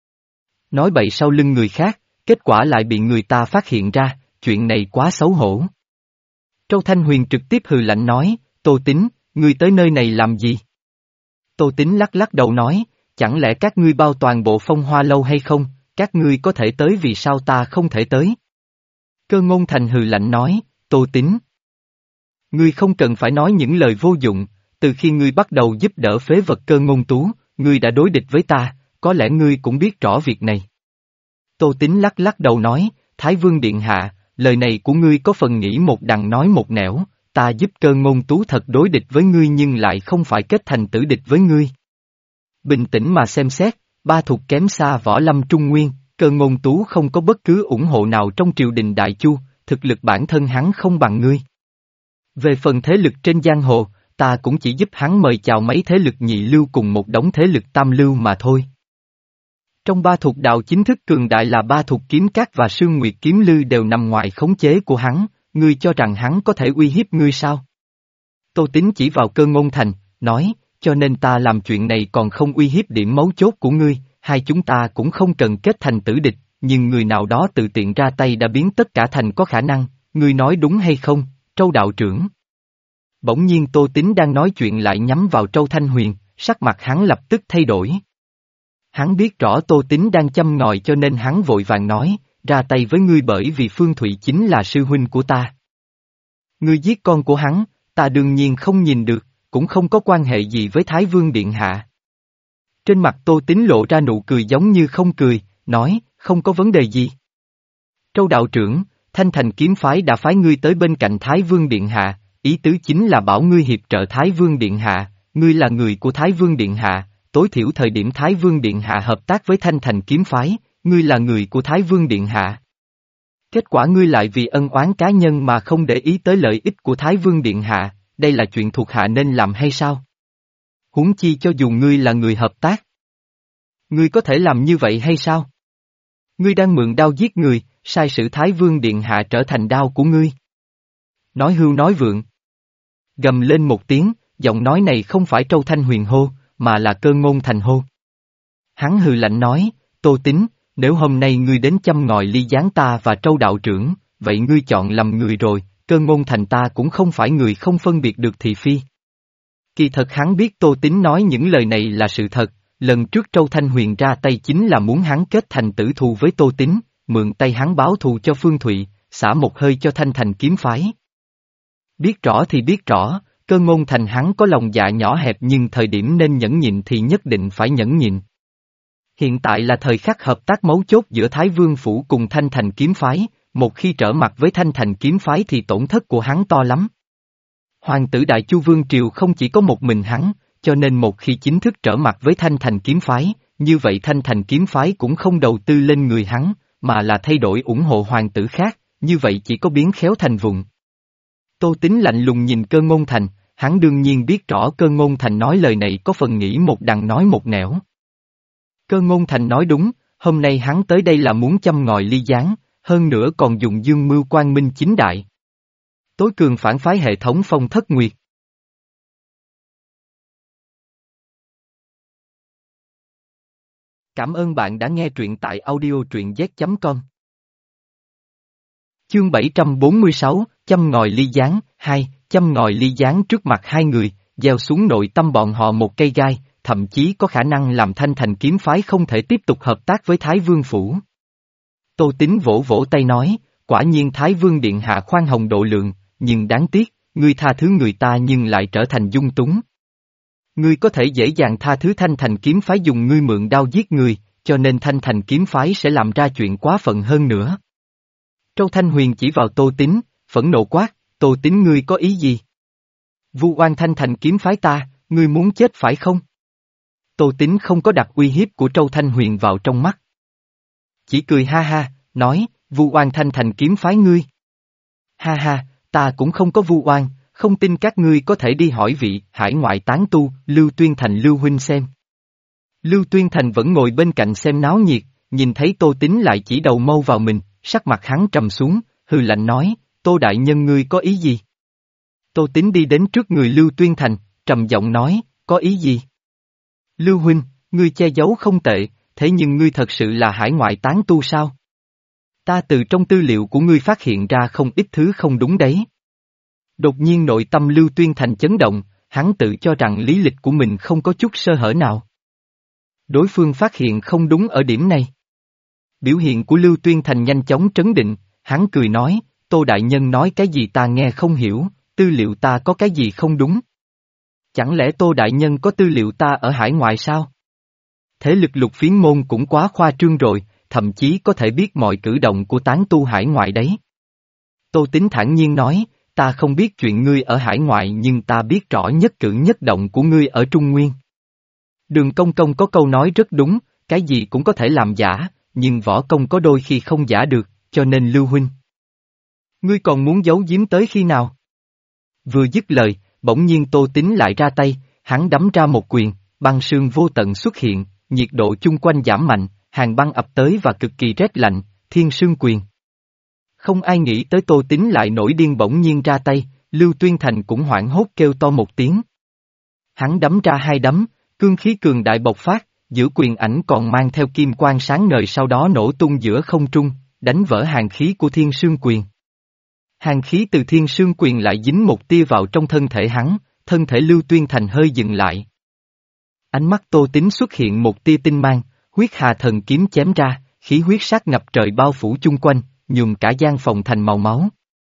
[SPEAKER 1] Nói bậy sau lưng người khác, kết quả lại bị người ta phát hiện ra, chuyện này quá xấu hổ. Châu Thanh Huyền trực tiếp hừ lạnh nói, Tô Tín, ngươi tới nơi này làm gì? Tô Tín lắc lắc đầu nói, chẳng lẽ các ngươi bao toàn bộ Phong Hoa lâu hay không, các ngươi có thể tới vì sao ta không thể tới? Cơ Ngôn Thành hừ lạnh nói, Tô Tín. Ngươi không cần phải nói những lời vô dụng, từ khi ngươi bắt đầu giúp đỡ phế vật Cơ Ngôn Tú, ngươi đã đối địch với ta, có lẽ ngươi cũng biết rõ việc này. Tô Tín lắc lắc đầu nói, Thái Vương Điện Hạ, lời này của ngươi có phần nghĩ một đằng nói một nẻo, ta giúp Cơ Ngôn Tú thật đối địch với ngươi nhưng lại không phải kết thành tử địch với ngươi. Bình tĩnh mà xem xét, ba thuộc kém xa võ lâm Trung Nguyên, Cơ Ngôn Tú không có bất cứ ủng hộ nào trong triều đình Đại Chu, thực lực bản thân hắn không bằng ngươi. Về phần thế lực trên giang hồ, ta cũng chỉ giúp hắn mời chào mấy thế lực nhị lưu cùng một đống thế lực tam lưu mà thôi. Trong ba thuộc đạo chính thức cường đại là ba thuộc kiếm cát và sương nguyệt kiếm lư đều nằm ngoài khống chế của hắn, ngươi cho rằng hắn có thể uy hiếp ngươi sao? Tô Tín chỉ vào Cơ Ngôn Thành, nói, cho nên ta làm chuyện này còn không uy hiếp điểm mấu chốt của ngươi, hai chúng ta cũng không cần kết thành tử địch, nhưng người nào đó tự tiện ra tay đã biến tất cả thành có khả năng, ngươi nói đúng hay không, Châu đạo trưởng? Bỗng nhiên Tô Tín đang nói chuyện lại nhắm vào Châu Thanh Huyền, sắc mặt hắn lập tức thay đổi. Hắn biết rõ Tô Tín đang châm ngòi cho nên hắn vội vàng nói, ra tay với ngươi bởi vì Phương Thụy chính là sư huynh của ta. Ngươi giết con của hắn, ta đương nhiên không nhìn được, cũng không có quan hệ gì với Thái Vương Điện Hạ. Trên mặt Tô Tín lộ ra nụ cười giống như không cười, nói, không có vấn đề gì. Châu đạo trưởng, Thanh Thành kiếm phái đã phái ngươi tới bên cạnh Thái Vương Điện Hạ, ý tứ chính là bảo ngươi hiệp trợ Thái Vương Điện Hạ, ngươi là người của Thái Vương Điện Hạ, tối thiểu thời điểm Thái Vương Điện Hạ hợp tác với Thanh Thành kiếm phái, ngươi là người của Thái Vương Điện Hạ. Kết quả ngươi lại vì ân oán cá nhân mà không để ý tới lợi ích của Thái Vương Điện Hạ, đây là chuyện thuộc hạ nên làm hay sao? Huống chi cho dù ngươi là người hợp tác. Ngươi có thể làm như vậy hay sao? Ngươi đang mượn đao giết người, sai sử Thái Vương Điện Hạ trở thành đao của ngươi. Nói hưu nói vượng. Gầm lên một tiếng, giọng nói này không phải Trâu Thanh Huyền hô, mà là Cơ Ngôn Thành hô. Hắn hừ lạnh nói, Tô Tín, nếu hôm nay ngươi đến châm ngòi ly gián ta và Trâu đạo trưởng, vậy ngươi chọn lầm người rồi, Cơ Ngôn Thành ta cũng không phải người không phân biệt được thị phi. Kỳ thật hắn biết Tô Tín nói những lời này là sự thật, lần trước Trâu Thanh Huyền ra tay chính là muốn hắn kết thành tử thù với Tô Tín, mượn tay hắn báo thù cho Phương Thụy, xả một hơi cho Thanh Thành kiếm phái. Biết rõ thì biết rõ, Cơ Ngôn Thành hắn có lòng dạ nhỏ hẹp nhưng thời điểm nên nhẫn nhịn thì nhất định phải nhẫn nhịn. Hiện tại là thời khắc hợp tác mấu chốt giữa Thái Vương Phủ cùng Thanh Thành kiếm phái, một khi trở mặt với Thanh Thành kiếm phái thì tổn thất của hắn to lắm. Hoàng tử Đại Chu Vương Triều không chỉ có một mình hắn, cho nên một khi chính thức trở mặt với Thanh Thành kiếm phái, như vậy Thanh Thành kiếm phái cũng không đầu tư lên người hắn, mà là thay đổi ủng hộ hoàng tử khác, như vậy chỉ có biến khéo thành vụng. Tô Tín lạnh lùng nhìn Cơ Ngôn Thành, hắn đương nhiên biết rõ Cơ Ngôn Thành nói lời này có phần nghĩ một đằng nói một nẻo. Cơ Ngôn Thành nói đúng, hôm nay hắn tới đây là muốn châm ngòi ly gián, hơn nữa còn dùng dương mưu quang minh chính đại. Tối cường phản phái hệ thống Phong Thất Nguyệt. Cảm ơn bạn đã nghe truyện tại audio truyện z chấm com. Chương bảy trăm bốn mươi sáu, châm ngòi ly gián, hai, châm ngòi ly gián trước mặt hai người, gieo xuống nội tâm bọn họ một cây gai, thậm chí có khả năng làm Thanh Thành kiếm phái không thể tiếp tục hợp tác với Thái Vương Phủ. Tô Tín vỗ vỗ tay nói, quả nhiên Thái Vương Điện Hạ khoan hồng độ lượng, nhưng đáng tiếc, ngươi tha thứ người ta nhưng lại trở thành dung túng. Ngươi có thể dễ dàng tha thứ Thanh Thành kiếm phái dùng ngươi mượn đao giết người, cho nên Thanh Thành kiếm phái sẽ làm ra chuyện quá phận hơn nữa. Trâu Thanh Huyền chỉ vào Tô Tín, phẫn nộ quát, Tô Tín ngươi có ý gì? Vu oan Thanh Thành kiếm phái ta, ngươi muốn chết phải không? Tô Tín không có đặt uy hiếp của Trâu Thanh Huyền vào trong mắt. Chỉ cười ha ha, nói, vu oan Thanh Thành kiếm phái ngươi. Ha ha, ta cũng không có vu oan, không tin các ngươi có thể đi hỏi vị hải ngoại tán tu, Lưu Tuyên Thành Lưu Huynh xem. Lưu Tuyên Thành vẫn ngồi bên cạnh xem náo nhiệt, nhìn thấy Tô Tín lại chỉ đầu mâu vào mình, sắc mặt hắn trầm xuống, hừ lạnh nói, Tô đại nhân ngươi có ý gì? Tô Tín đi đến trước người Lưu Tuyên Thành, trầm giọng nói, có ý gì? Lưu Huynh, ngươi che giấu không tệ, thế nhưng ngươi thật sự là hải ngoại tán tu sao? Ta từ trong tư liệu của ngươi phát hiện ra không ít thứ không đúng đấy. Đột nhiên nội tâm Lưu Tuyên Thành chấn động, hắn tự cho rằng lý lịch của mình không có chút sơ hở nào. Đối phương phát hiện không đúng ở điểm này. Biểu hiện của Lưu Tuyên Thành nhanh chóng trấn định, hắn cười nói, Tô đại nhân nói cái gì ta nghe không hiểu, tư liệu ta có cái gì không đúng? Chẳng lẽ Tô đại nhân có tư liệu ta ở hải ngoại sao? Thế lực Lục Phiến môn cũng quá khoa trương rồi, thậm chí có thể biết mọi cử động của tán tu hải ngoại đấy. Tô Tín thản nhiên nói, ta không biết chuyện ngươi ở hải ngoại nhưng ta biết rõ nhất cử nhất động của ngươi ở Trung Nguyên. Đường Công Công có câu nói rất đúng, cái gì cũng có thể làm giả, nhưng võ công có đôi khi không giả được, cho nên Lưu Huynh. Ngươi còn muốn giấu giếm tới khi nào? Vừa dứt lời, bỗng nhiên Tô Tín lại ra tay, hắn đấm ra một quyền, băng sương vô tận xuất hiện, nhiệt độ chung quanh giảm mạnh, hàng băng ập tới và cực kỳ rét lạnh, thiên sương quyền. Không ai nghĩ tới Tô Tín lại nổi điên bỗng nhiên ra tay, Lưu Tuyên Thành cũng hoảng hốt kêu to một tiếng. Hắn đấm ra hai đấm, cương khí cường đại bộc phát, giữa quyền ảnh còn mang theo kim quang sáng ngời sau đó nổ tung giữa không trung, đánh vỡ hàng khí của thiên sương quyền. Hàng khí từ thiên sương quyền lại dính một tia vào trong thân thể hắn, thân thể Lưu Tuyên Thành hơi dừng lại. Ánh mắt Tô Tín xuất hiện một tia tinh mang, huyết hà thần kiếm chém ra, khí huyết sát ngập trời bao phủ chung quanh, nhuộm cả gian phòng thành màu máu.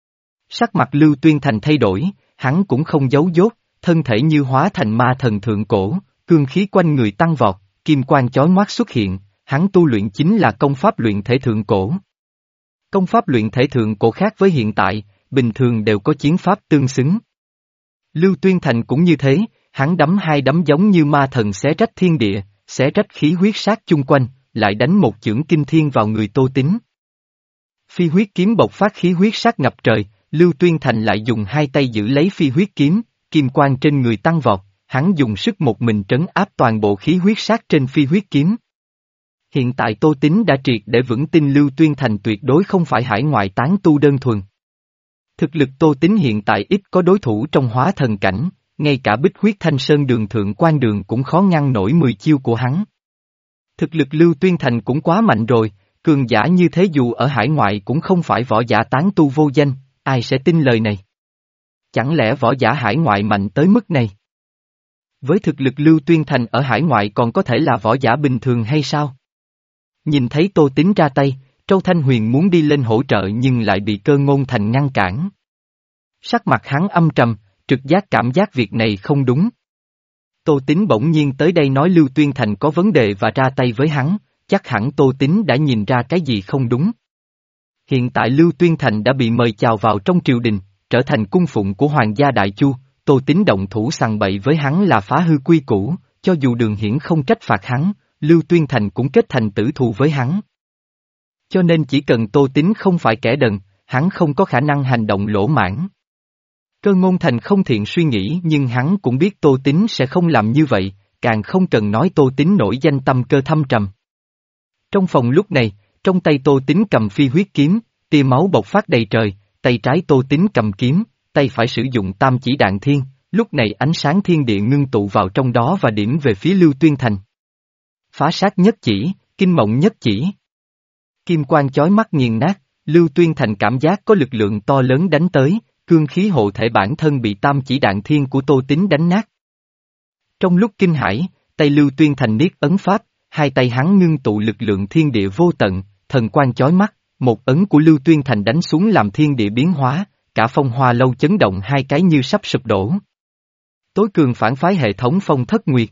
[SPEAKER 1] Sắc mặt Lưu Tuyên Thành thay đổi, hắn cũng không giấu dốt, thân thể như hóa thành ma thần thượng cổ, cương khí quanh người tăng vọt, kim quang chói mắt xuất hiện, hắn tu luyện chính là công pháp luyện thể thượng cổ. Công pháp luyện thể thượng cổ khác với hiện tại, bình thường đều có chiến pháp tương xứng. Lưu Tuyên Thành cũng như thế, hắn đấm hai đấm giống như ma thần xé rách thiên địa, xé rách khí huyết sát chung quanh, lại đánh một chưởng kinh thiên vào người Tô Tín. Phi huyết kiếm bộc phát khí huyết sát ngập trời, Lưu Tuyên Thành lại dùng hai tay giữ lấy phi huyết kiếm, kim quang trên người tăng vọt, hắn dùng sức một mình trấn áp toàn bộ khí huyết sát trên phi huyết kiếm. Hiện tại Tô Tín đã triệt để vững tin Lưu Tuyên Thành tuyệt đối không phải hải ngoại tán tu đơn thuần. Thực lực Tô Tín hiện tại ít có đối thủ trong hóa thần cảnh, ngay cả Bích Huyết Thanh Sơn đường thượng quan đường cũng khó ngăn nổi mười chiêu của hắn. Thực lực Lưu Tuyên Thành cũng quá mạnh rồi, cường giả như thế dù ở hải ngoại cũng không phải võ giả tán tu vô danh, ai sẽ tin lời này? Chẳng lẽ võ giả hải ngoại mạnh tới mức này? Với thực lực Lưu Tuyên Thành ở hải ngoại còn có thể là võ giả bình thường hay sao? Nhìn thấy Tô Tín ra tay, Châu Thanh Huyền muốn đi lên hỗ trợ nhưng lại bị Cơ Ngôn Thành ngăn cản. Sắc mặt hắn âm trầm, trực giác cảm giác việc này không đúng. Tô Tín bỗng nhiên tới đây nói Lưu Tuyên Thành có vấn đề và ra tay với hắn, chắc hẳn Tô Tín đã nhìn ra cái gì không đúng. Hiện tại Lưu Tuyên Thành đã bị mời chào vào trong triều đình, trở thành cung phụng của Hoàng gia Đại Chu, Tô Tín động thủ sằng bậy với hắn là phá hư quy củ, cho dù Đường Hiển không trách phạt hắn, Lưu Tuyên Thành cũng kết thành tử thù với hắn. Cho nên chỉ cần Tô Tín không phải kẻ đần, hắn không có khả năng hành động lỗ mãn. Cơ Ngôn Thành không thiện suy nghĩ nhưng hắn cũng biết Tô Tín sẽ không làm như vậy, càng không cần nói Tô Tín nổi danh tâm cơ thâm trầm. Trong phòng lúc này, trong tay Tô Tín cầm phi huyết kiếm, tia máu bộc phát đầy trời, tay trái Tô Tín cầm kiếm, tay phải sử dụng tam chỉ đạn thiên, lúc này ánh sáng thiên địa ngưng tụ vào trong đó và điểm về phía Lưu Tuyên Thành. Phá sát nhất chỉ, kinh mộng nhất chỉ. Kim quang chói mắt nghiền nát, Lưu Tuyên Thành cảm giác có lực lượng to lớn đánh tới, cương khí hộ thể bản thân bị tam chỉ đạn thiên của Tô Tín đánh nát. Trong lúc kinh hãi, tay Lưu Tuyên Thành niết ấn pháp, hai tay hắn ngưng tụ lực lượng thiên địa vô tận, thần quang chói mắt, một ấn của Lưu Tuyên Thành đánh xuống làm thiên địa biến hóa, cả phong hoa lâu chấn động hai cái như sắp sụp đổ. Tối cường phản phái hệ thống phong thất nguyệt.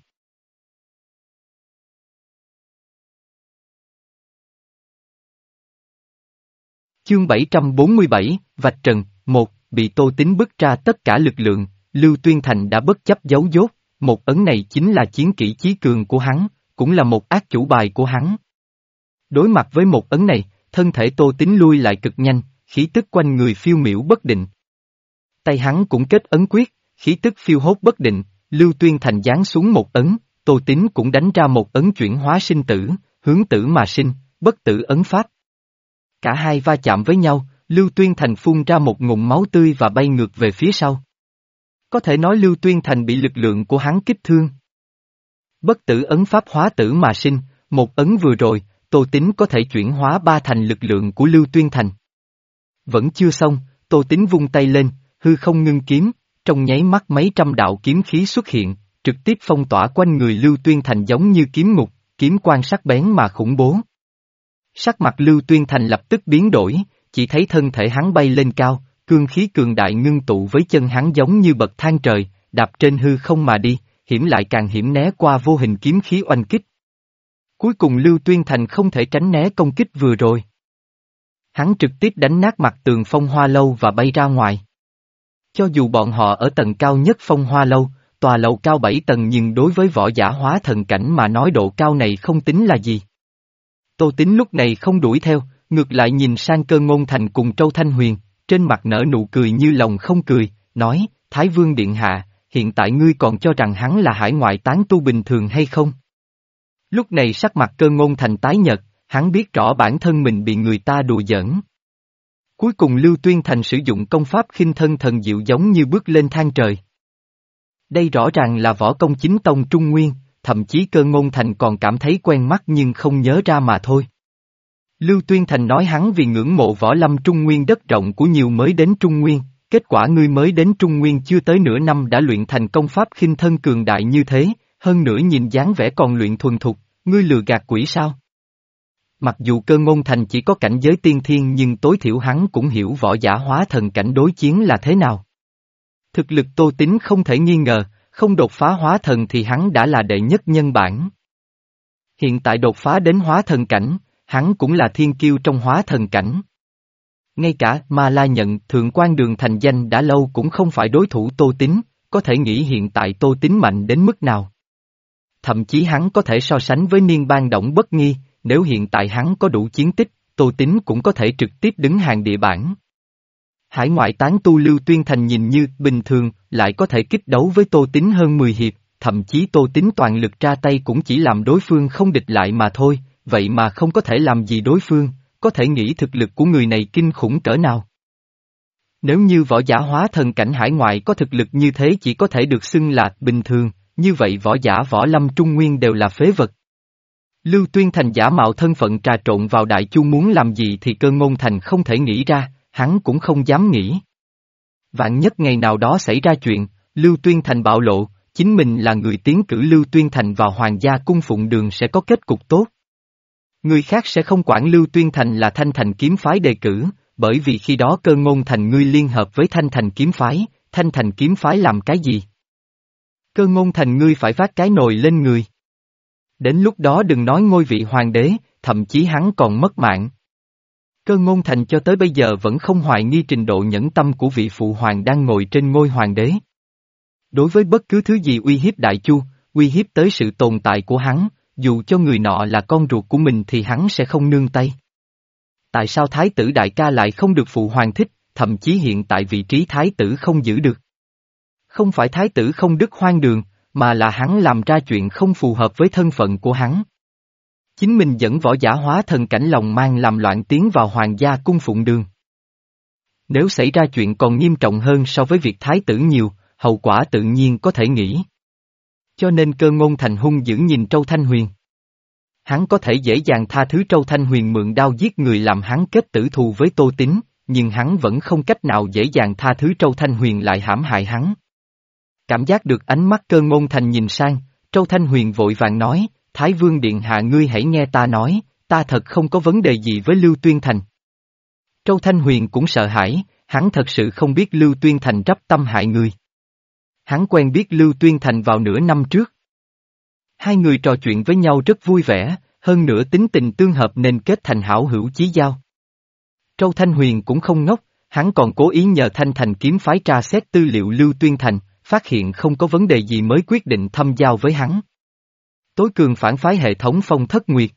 [SPEAKER 1] Chương bảy trăm bốn mươi bảy, Vạch Trần, một, bị Tô Tín bức ra tất cả lực lượng, Lưu Tuyên Thành đã bất chấp giấu dốt, một ấn này chính là chiến kỹ chí cường của hắn, cũng là một ác chủ bài của hắn. Đối mặt với một ấn này, thân thể Tô Tín lui lại cực nhanh, khí tức quanh người phiêu miểu bất định. Tay hắn cũng kết ấn quyết, khí tức phiêu hốt bất định, Lưu Tuyên Thành giáng xuống một ấn, Tô Tín cũng đánh ra một ấn chuyển hóa sinh tử, hướng tử mà sinh, bất tử ấn pháp. Cả hai va chạm với nhau, Lưu Tuyên Thành phun ra một ngụm máu tươi và bay ngược về phía sau. Có thể nói Lưu Tuyên Thành bị lực lượng của hắn kích thương. Bất tử ấn pháp hóa tử mà sinh, một ấn vừa rồi, Tô Tín có thể chuyển hóa ba thành lực lượng của Lưu Tuyên Thành. Vẫn chưa xong, Tô Tín vung tay lên, hư không ngưng kiếm, trong nháy mắt mấy trăm đạo kiếm khí xuất hiện, trực tiếp phong tỏa quanh người Lưu Tuyên Thành giống như kiếm ngục, kiếm quan sắc bén mà khủng bố. Sắc mặt Lưu Tuyên Thành lập tức biến đổi, chỉ thấy thân thể hắn bay lên cao, cương khí cường đại ngưng tụ với chân hắn giống như bậc thang trời, đạp trên hư không mà đi, hiểm lại càng hiểm né qua vô hình kiếm khí oanh kích. Cuối cùng Lưu Tuyên Thành không thể tránh né công kích vừa rồi. Hắn trực tiếp đánh nát mặt tường phong hoa lâu và bay ra ngoài. Cho dù bọn họ ở tầng cao nhất phong hoa lâu, tòa lầu cao bảy tầng nhưng đối với võ giả hóa thần cảnh mà nói độ cao này không tính là gì. Tô Tín lúc này không đuổi theo, ngược lại nhìn sang Cơ Ngôn Thành cùng Châu Thanh Huyền, trên mặt nở nụ cười như lòng không cười, nói, Thái Vương Điện Hạ, hiện tại ngươi còn cho rằng hắn là hải ngoại tán tu bình thường hay không? Lúc này sắc mặt Cơ Ngôn Thành tái nhợt, hắn biết rõ bản thân mình bị người ta đùa giỡn. Cuối cùng Lưu Tuyên Thành sử dụng công pháp khinh thân thần diệu giống như bước lên thang trời. Đây rõ ràng là võ công chính tông Trung Nguyên, thậm chí Cơ Ngôn Thành còn cảm thấy quen mắt nhưng không nhớ ra mà thôi. Lưu Tuyên Thành nói hắn vì ngưỡng mộ võ lâm Trung Nguyên đất rộng của nhiều mới đến Trung Nguyên, kết quả ngươi mới đến Trung Nguyên chưa tới nửa năm đã luyện thành công pháp khinh thân cường đại như thế, hơn nữa nhìn dáng vẻ còn luyện thuần thục, ngươi lừa gạt quỷ sao? Mặc dù Cơ Ngôn Thành chỉ có cảnh giới tiên thiên nhưng tối thiểu hắn cũng hiểu võ giả hóa thần cảnh đối chiến là thế nào. Thực lực Tô Tín không thể nghi ngờ, không đột phá hóa thần thì hắn đã là đệ nhất nhân bản. Hiện tại đột phá đến hóa thần cảnh, hắn cũng là thiên kiêu trong hóa thần cảnh. Ngay cả Ma La nhận thượng quan Đường thành danh đã lâu cũng không phải đối thủ Tô Tín, có thể nghĩ hiện tại Tô Tín mạnh đến mức nào. Thậm chí hắn có thể so sánh với Niên Bang Đổng Bất Nghi, nếu hiện tại hắn có đủ chiến tích, Tô Tín cũng có thể trực tiếp đứng hàng địa bảng. Hải ngoại tán tu Lưu Tuyên Thành nhìn như bình thường, lại có thể kích đấu với Tô Tín hơn mười hiệp, thậm chí Tô Tín toàn lực ra tay cũng chỉ làm đối phương không địch lại mà thôi, vậy mà không có thể làm gì đối phương, có thể nghĩ thực lực của người này kinh khủng cỡ nào. Nếu như võ giả hóa thần cảnh hải ngoại có thực lực như thế chỉ có thể được xưng là bình thường, như vậy võ giả võ lâm trung nguyên đều là phế vật. Lưu Tuyên Thành giả mạo thân phận trà trộn vào Đại Chu muốn làm gì thì Cơ Ngôn Thành không thể nghĩ ra, hắn cũng không dám nghĩ. Vạn nhất ngày nào đó xảy ra chuyện, Lưu Tuyên Thành bạo lộ, chính mình là người tiến cử Lưu Tuyên Thành vào Hoàng gia cung phụng đường sẽ có kết cục tốt. Người khác sẽ không quản Lưu Tuyên Thành là Thanh Thành kiếm phái đề cử, bởi vì khi đó Cơ Ngôn Thành ngươi liên hợp với Thanh Thành kiếm phái, Thanh Thành kiếm phái làm cái gì? Cơ Ngôn Thành ngươi phải vác cái nồi lên người. Đến lúc đó đừng nói ngôi vị hoàng đế, thậm chí hắn còn mất mạng. Cơ Ngôn Thành cho tới bây giờ vẫn không hoài nghi trình độ nhẫn tâm của vị phụ hoàng đang ngồi trên ngôi hoàng đế. Đối với bất cứ thứ gì uy hiếp Đại Chu, uy hiếp tới sự tồn tại của hắn, dù cho người nọ là con ruột của mình thì hắn sẽ không nương tay. Tại sao thái tử đại ca lại không được phụ hoàng thích, thậm chí hiện tại vị trí thái tử không giữ được? Không phải thái tử không đức hoang đường, mà là hắn làm ra chuyện không phù hợp với thân phận của hắn. Chính mình dẫn võ giả hóa thần cảnh lòng mang làm loạn tiến vào hoàng gia cung phụng đường. Nếu xảy ra chuyện còn nghiêm trọng hơn so với việc thái tử nhiều, hậu quả tự nhiên có thể nghĩ. Cho nên Cơ Ngôn Thành hung dữ nhìn Trâu Thanh Huyền. Hắn có thể dễ dàng tha thứ Trâu Thanh Huyền mượn đao giết người làm hắn kết tử thù với Tô Tín, nhưng hắn vẫn không cách nào dễ dàng tha thứ Trâu Thanh Huyền lại hãm hại hắn. Cảm giác được ánh mắt Cơ Ngôn Thành nhìn sang, Trâu Thanh Huyền vội vàng nói, Thái Vương Điện Hạ ngươi hãy nghe ta nói, ta thật không có vấn đề gì với Lưu Tuyên Thành. Trâu Thanh Huyền cũng sợ hãi, hắn thật sự không biết Lưu Tuyên Thành rắp tâm hại người. Hắn quen biết Lưu Tuyên Thành vào nửa năm trước. Hai người trò chuyện với nhau rất vui vẻ, hơn nữa tính tình tương hợp nên kết thành hảo hữu chí giao. Trâu Thanh Huyền cũng không ngốc, hắn còn cố ý nhờ Thanh Thành kiếm phái tra xét tư liệu Lưu Tuyên Thành, phát hiện không có vấn đề gì mới quyết định thâm giao với hắn. Tối cường phản phái hệ thống Phong Thất Nguyệt.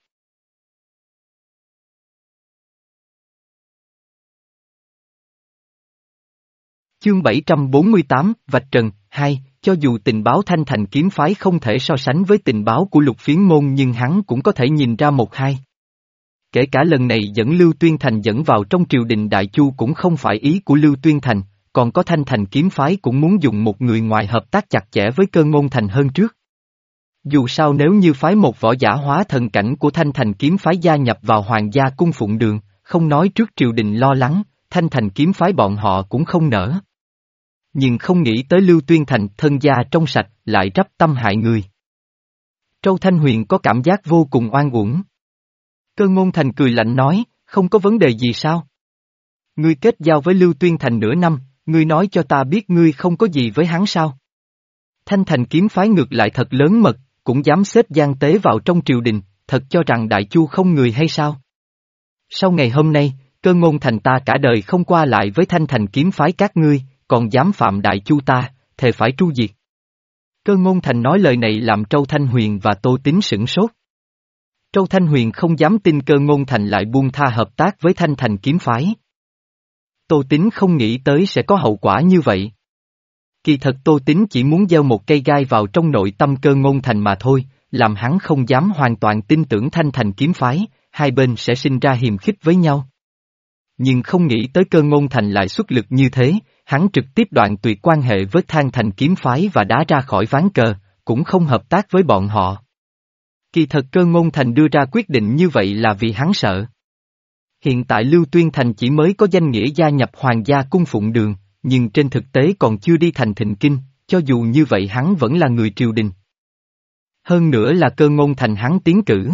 [SPEAKER 1] Chương bảy trăm bốn mươi tám, Vạch Trần, hai, cho dù tình báo Thanh Thành kiếm phái không thể so sánh với tình báo của Lục Phiến Môn nhưng hắn cũng có thể nhìn ra một hai. Kể cả lần này dẫn Lưu Tuyên Thành dẫn vào trong triều đình Đại Chu cũng không phải ý của Lưu Tuyên Thành, còn có Thanh Thành kiếm phái cũng muốn dùng một người ngoài hợp tác chặt chẽ với Cơ Ngôn Thành hơn trước. Dù sao nếu như phái một võ giả hóa thần cảnh của Thanh Thành kiếm phái gia nhập vào Hoàng gia cung phụng đường, không nói trước triều đình lo lắng, Thanh Thành kiếm phái bọn họ cũng không nỡ. Nhưng không nghĩ tới Lưu Tuyên Thành thân gia trong sạch lại rắp tâm hại người. Trâu Thanh Huyền có cảm giác vô cùng oan uổng. Cơ Ngôn Thành cười lạnh nói, không có vấn đề gì sao? Ngươi kết giao với Lưu Tuyên Thành nửa năm, ngươi nói cho ta biết ngươi không có gì với hắn sao? Thanh Thành kiếm phái ngược lại thật lớn mật, cũng dám xếp gian tế vào trong triều đình, thật cho rằng Đại Chu không người hay sao? Sau ngày hôm nay, Cơ Ngôn Thành ta cả đời không qua lại với Thanh Thành kiếm phái các ngươi, còn dám phạm Đại Chu ta, thề phải tru diệt. Cơ Ngôn Thành nói lời này làm Trâu Thanh Huyền và Tô Tín sửng sốt. Trâu Thanh Huyền không dám tin Cơ Ngôn Thành lại buông tha hợp tác với Thanh Thành kiếm phái. Tô Tín không nghĩ tới sẽ có hậu quả như vậy. Kỳ thật Tô Tín chỉ muốn gieo một cây gai vào trong nội tâm Cơ Ngôn Thành mà thôi, làm hắn không dám hoàn toàn tin tưởng Thanh Thành kiếm phái, hai bên sẽ sinh ra hiềm khích với nhau. Nhưng không nghĩ tới Cơ Ngôn Thành lại xuất lực như thế, hắn trực tiếp đoạn tuyệt quan hệ với Thanh Thành kiếm phái và đá ra khỏi ván cờ, cũng không hợp tác với bọn họ. Kỳ thật Cơ Ngôn Thành đưa ra quyết định như vậy là vì hắn sợ. Hiện tại Lưu Tuyên Thành chỉ mới có danh nghĩa gia nhập Hoàng gia cung phụng đường, nhưng trên thực tế còn chưa đi thành Thịnh Kinh, cho dù như vậy hắn vẫn là người triều đình. Hơn nữa là Cơ Ngôn Thành hắn tiến cử.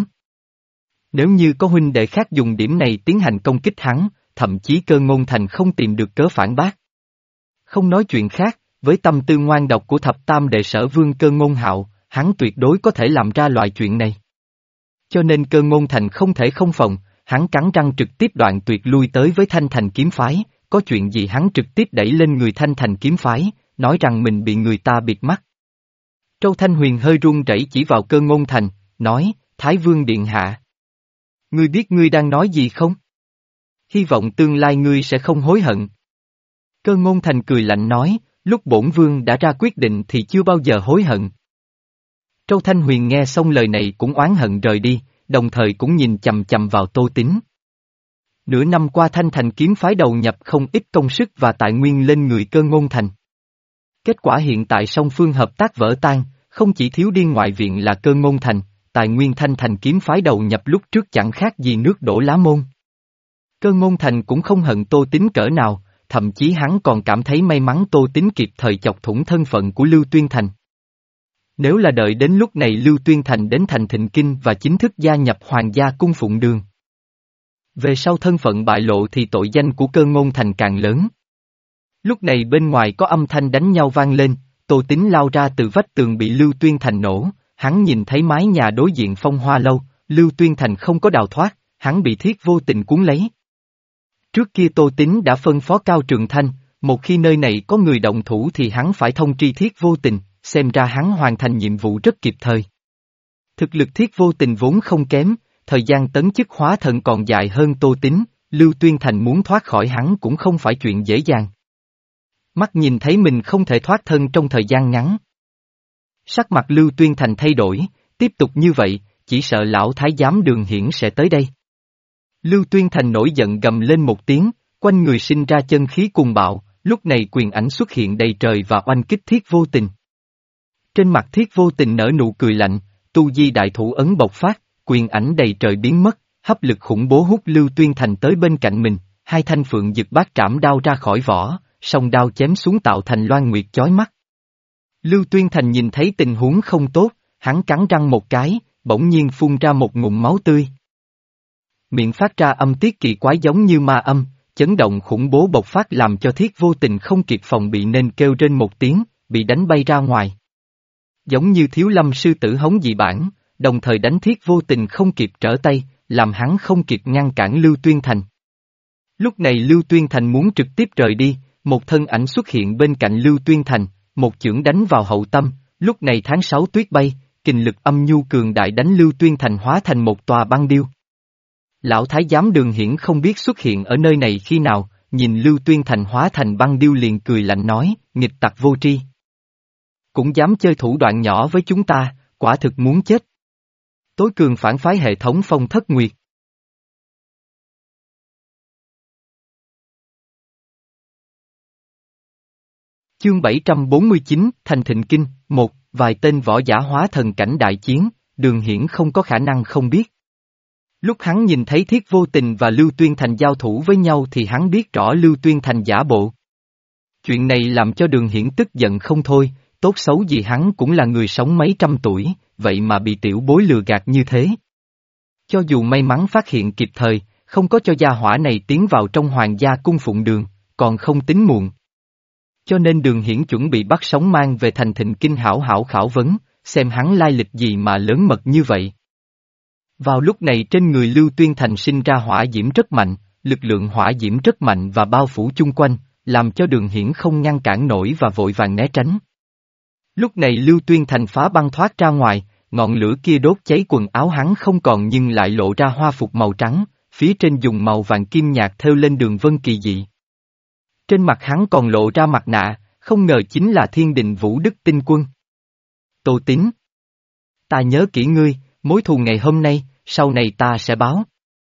[SPEAKER 1] Nếu như có huynh đệ khác dùng điểm này tiến hành công kích hắn, thậm chí Cơ Ngôn Thành không tìm được cớ phản bác. Không nói chuyện khác, với tâm tư ngoan độc của thập tam đệ Sở Vương Cơ Ngôn Hạo, hắn tuyệt đối có thể làm ra loại chuyện này. Cho nên Cơ Ngôn Thành không thể không phòng, hắn cắn răng trực tiếp đoạn tuyệt lui tới với Thanh Thành kiếm phái, có chuyện gì hắn trực tiếp đẩy lên người Thanh Thành kiếm phái, nói rằng mình bị người ta bịt mắt. Trâu Thanh Huyền hơi run rẩy chỉ vào Cơ Ngôn Thành, nói, Thái Vương Điện Hạ. Ngươi biết ngươi đang nói gì không? Hy vọng tương lai ngươi sẽ không hối hận. Cơ Ngôn Thành cười lạnh nói, lúc bổn vương đã ra quyết định thì chưa bao giờ hối hận. Trâu Thanh Huyền nghe xong lời này cũng oán hận rời đi, đồng thời cũng nhìn chầm chầm vào Tô Tín. Nửa năm qua Thanh Thành kiếm phái đầu nhập không ít công sức và tài nguyên lên người Cơ Ngôn Thành. Kết quả hiện tại song phương hợp tác vỡ tan, không chỉ thiếu điên ngoại viện là Cơ Ngôn Thành, tài nguyên Thanh Thành kiếm phái đầu nhập lúc trước chẳng khác gì nước đổ lá môn. Cơ Ngôn Thành cũng không hận Tô Tín cỡ nào, thậm chí hắn còn cảm thấy may mắn Tô Tín kịp thời chọc thủng thân phận của Lưu Tuyên Thành. Nếu là đợi đến lúc này Lưu Tuyên Thành đến thành Thịnh Kinh và chính thức gia nhập Hoàng gia cung phụng đường. Về sau thân phận bại lộ thì tội danh của Cơ Ngôn Thành càng lớn. Lúc này bên ngoài có âm thanh đánh nhau vang lên, Tô Tín lao ra từ vách tường bị Lưu Tuyên Thành nổ, hắn nhìn thấy mái nhà đối diện Phong Hoa Lâu, Lưu Tuyên Thành không có đào thoát, hắn bị Thiết Vô Tình cuốn lấy. Trước kia Tô Tín đã phân phó Cao Trường Thanh, một khi nơi này có người động thủ thì hắn phải thông tri Thiết Vô Tình, xem ra hắn hoàn thành nhiệm vụ rất kịp thời. Thực lực Thiết Vô Tình vốn không kém, thời gian tấn chức hóa thần còn dài hơn Tô Tín, Lưu Tuyên Thành muốn thoát khỏi hắn cũng không phải chuyện dễ dàng. Mắt nhìn thấy mình không thể thoát thân trong thời gian ngắn. Sắc mặt Lưu Tuyên Thành thay đổi, tiếp tục như vậy, chỉ sợ lão thái giám Đường Hiển sẽ tới đây. Lưu Tuyên Thành nổi giận gầm lên một tiếng, quanh người sinh ra chân khí cuồng bạo, lúc này quyền ảnh xuất hiện đầy trời và oanh kích Thiết Vô Tình. Trên mặt Thiết Vô Tình nở nụ cười lạnh, tu di đại thủ ấn bộc phát, quyền ảnh đầy trời biến mất, hấp lực khủng bố hút Lưu Tuyên Thành tới bên cạnh mình, hai thanh phượng dực bát trảm đao ra khỏi vỏ, song đao chém xuống tạo thành loan nguyệt chói mắt. Lưu Tuyên Thành nhìn thấy tình huống không tốt, hắn cắn răng một cái, bỗng nhiên phun ra một ngụm máu tươi. Miệng phát ra âm tiết kỳ quái giống như ma âm, chấn động khủng bố bộc phát làm cho Thiết Vô Tình không kịp phòng bị nên kêu trên một tiếng, bị đánh bay ra ngoài. Giống như thiếu lâm sư tử hống dị bản, đồng thời đánh Thiết Vô Tình không kịp trở tay, làm hắn không kịp ngăn cản Lưu Tuyên Thành. Lúc này Lưu Tuyên Thành muốn trực tiếp rời đi, một thân ảnh xuất hiện bên cạnh Lưu Tuyên Thành, một chưởng đánh vào hậu tâm, lúc này tháng sáu tuyết bay, kình lực âm nhu cường đại đánh Lưu Tuyên Thành hóa thành một tòa băng điêu. Lão thái giám Đường Hiển không biết xuất hiện ở nơi này khi nào, nhìn Lưu Tuyên Thành hóa thành băng điêu liền cười lạnh nói, nghịch tặc vô tri. Cũng dám chơi thủ đoạn nhỏ với chúng ta, quả thực muốn chết. Tối cường phản phái hệ thống Phong Thất Nguyệt. Chương bảy trăm bốn mươi chín, Thành Thịnh Kinh, một, vài tên võ giả hóa thần cảnh đại chiến, Đường Hiển không có khả năng không biết. Lúc hắn nhìn thấy Thiết Vô Tình và Lưu Tuyên Thành giao thủ với nhau thì hắn biết rõ Lưu Tuyên Thành giả bộ. Chuyện này làm cho Đường Hiển tức giận không thôi, tốt xấu gì hắn cũng là người sống mấy trăm tuổi, vậy mà bị tiểu bối lừa gạt như thế. Cho dù may mắn phát hiện kịp thời, không có cho gia hỏa này tiến vào trong Hoàng gia cung phụng đường, còn không tính muộn. Cho nên Đường Hiển chuẩn bị bắt sống mang về thành Thịnh Kinh hảo hảo khảo vấn, xem hắn lai lịch gì mà lớn mật như vậy. Vào lúc này trên người Lưu Tuyên Thành sinh ra hỏa diễm rất mạnh, lực lượng hỏa diễm rất mạnh và bao phủ chung quanh, làm cho Đường Hiển không ngăn cản nổi và vội vàng né tránh. Lúc này Lưu Tuyên Thành phá băng thoát ra ngoài, ngọn lửa kia đốt cháy quần áo hắn không còn nhưng lại lộ ra hoa phục màu trắng, phía trên dùng màu vàng kim nhạt thêu lên đường vân kỳ dị. Trên mặt hắn còn lộ ra mặt nạ, không ngờ chính là Thiên Đình Vũ Đức Tinh Quân. Tô Tín, ta nhớ kỹ ngươi, mối thù ngày hôm nay, sau này ta sẽ báo.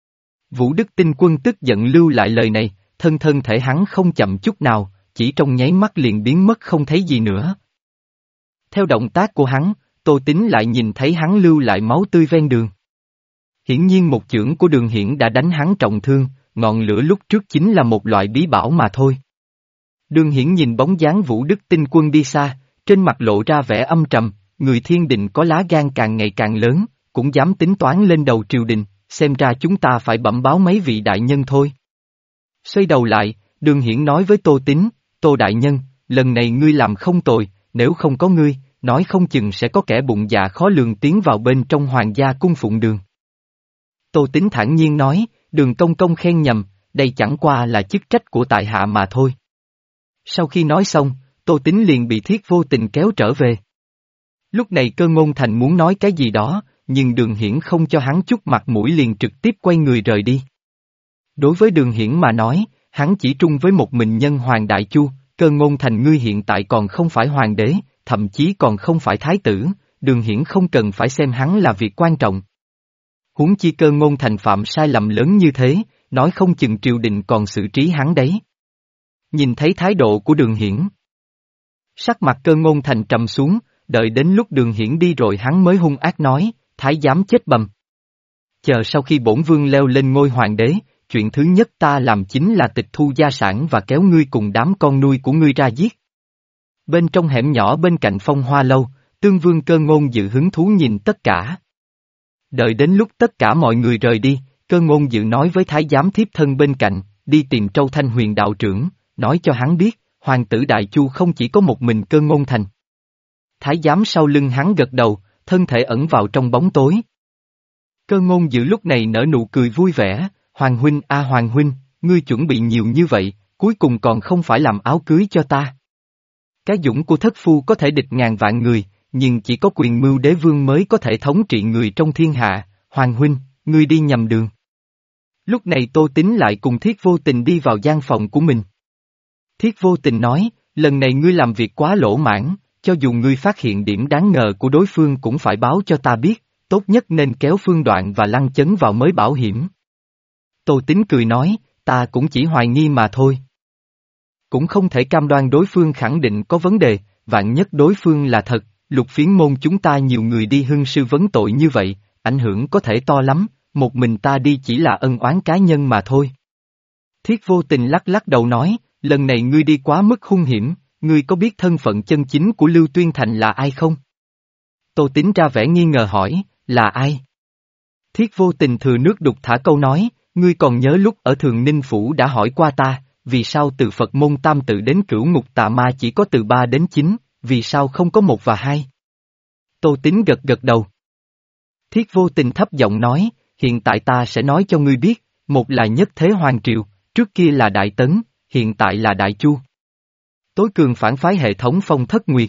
[SPEAKER 1] Vũ Đức Tinh Quân tức giận lưu lại lời này, thân thân thể hắn không chậm chút nào, chỉ trong nháy mắt liền biến mất không thấy gì nữa. Theo động tác của hắn, Tô Tín lại nhìn thấy hắn lưu lại máu tươi ven đường. Hiển nhiên một chưởng của Đường Hiển đã đánh hắn trọng thương, ngọn lửa lúc trước chính là một loại bí bảo mà thôi. Đường Hiển nhìn bóng dáng Vũ Đức Tinh Quân đi xa, trên mặt lộ ra vẻ âm trầm, người Thiên Đình có lá gan càng ngày càng lớn, cũng dám tính toán lên đầu triều đình, xem ra chúng ta phải bẩm báo mấy vị đại nhân thôi. Xoay đầu lại, Đường Hiển nói với Tô Tín, Tô đại nhân, lần này ngươi làm không tồi, nếu không có ngươi, nói không chừng sẽ có kẻ bụng dạ khó lường tiến vào bên trong Hoàng gia cung phụng đường. Tô Tín thản nhiên nói, Đường Công Công khen nhầm, đây chẳng qua là chức trách của tại hạ mà thôi. Sau khi nói xong, Tô Tín liền bị Thiết Vô Tình kéo trở về. Lúc này Cơ Ngôn Thành muốn nói cái gì đó, nhưng Đường Hiển không cho hắn chút mặt mũi liền trực tiếp quay người rời đi. Đối với Đường Hiển mà nói, hắn chỉ trung với một mình nhân Hoàng Đại Chu, Cơ Ngôn Thành ngươi hiện tại còn không phải hoàng đế, thậm chí còn không phải thái tử, Đường Hiển không cần phải xem hắn là việc quan trọng. Huống chi Cơ Ngôn Thành phạm sai lầm lớn như thế, nói không chừng triều đình còn xử trí hắn đấy. Nhìn thấy thái độ của Đường Hiển, sắc mặt Cơ Ngôn Thành trầm xuống, đợi đến lúc Đường Hiển đi rồi hắn mới hung ác nói, thái giám chết bầm. Chờ sau khi bổn vương leo lên ngôi hoàng đế, chuyện thứ nhất ta làm chính là tịch thu gia sản và kéo ngươi cùng đám con nuôi của ngươi ra giết. Bên trong hẻm nhỏ bên cạnh Phong Hoa Lâu, Tương Vương Cơ Ngôn Dự hứng thú nhìn tất cả. Đợi đến lúc tất cả mọi người rời đi, Cơ Ngôn Dự nói với thái giám thiếp thân bên cạnh, đi tìm Trâu Thanh Huyền đạo trưởng, nói cho hắn biết, hoàng tử Đại Chu không chỉ có một mình Cơ Ngôn Thành. Thái giám sau lưng hắn gật đầu, thân thể ẩn vào trong bóng tối. Cơ Ngôn Dự lúc này nở nụ cười vui vẻ, Hoàng huynh a Hoàng huynh, ngươi chuẩn bị nhiều như vậy, cuối cùng còn không phải làm áo cưới cho ta. Cái dũng của thất phu có thể địch ngàn vạn người, nhưng chỉ có quyền mưu đế vương mới có thể thống trị người trong thiên hạ, Hoàng huynh, ngươi đi nhầm đường. Lúc này Tô Tín lại cùng Thiết Vô Tình đi vào gian phòng của mình. Thiết Vô Tình nói, lần này ngươi làm việc quá lỗ mãn, cho dù ngươi phát hiện điểm đáng ngờ của đối phương cũng phải báo cho ta biết, tốt nhất nên kéo Phương Đoạn và Lăng Chấn vào mới bảo hiểm. Tô Tín cười nói, ta cũng chỉ hoài nghi mà thôi. Cũng không thể cam đoan đối phương khẳng định có vấn đề, vạn nhất đối phương là thật, Lục Phiến môn chúng ta nhiều người đi hưng sư vấn tội như vậy, ảnh hưởng có thể to lắm, một mình ta đi chỉ là ân oán cá nhân mà thôi. Thiết Vô Tình lắc lắc đầu nói, lần này ngươi đi quá mức hung hiểm, ngươi có biết thân phận chân chính của Lưu Tuyên Thành là ai không? Tô Tín ra vẻ nghi ngờ hỏi, là ai? Thiết Vô Tình thừa nước đục thả câu nói, ngươi còn nhớ lúc ở Thường Ninh Phủ đã hỏi qua ta, vì sao từ Phật môn tam tự đến cửu ngục tà ma chỉ có từ ba đến chín, vì sao không có một và hai? Tô Tín gật gật đầu. Thiết Vô Tình thấp giọng nói, hiện tại ta sẽ nói cho ngươi biết, một là Nhất Thế Hoàng Triều, trước kia là Đại Tấn, hiện tại là Đại Chu. Tối cường phản phái hệ thống Phong Thất Nguyệt.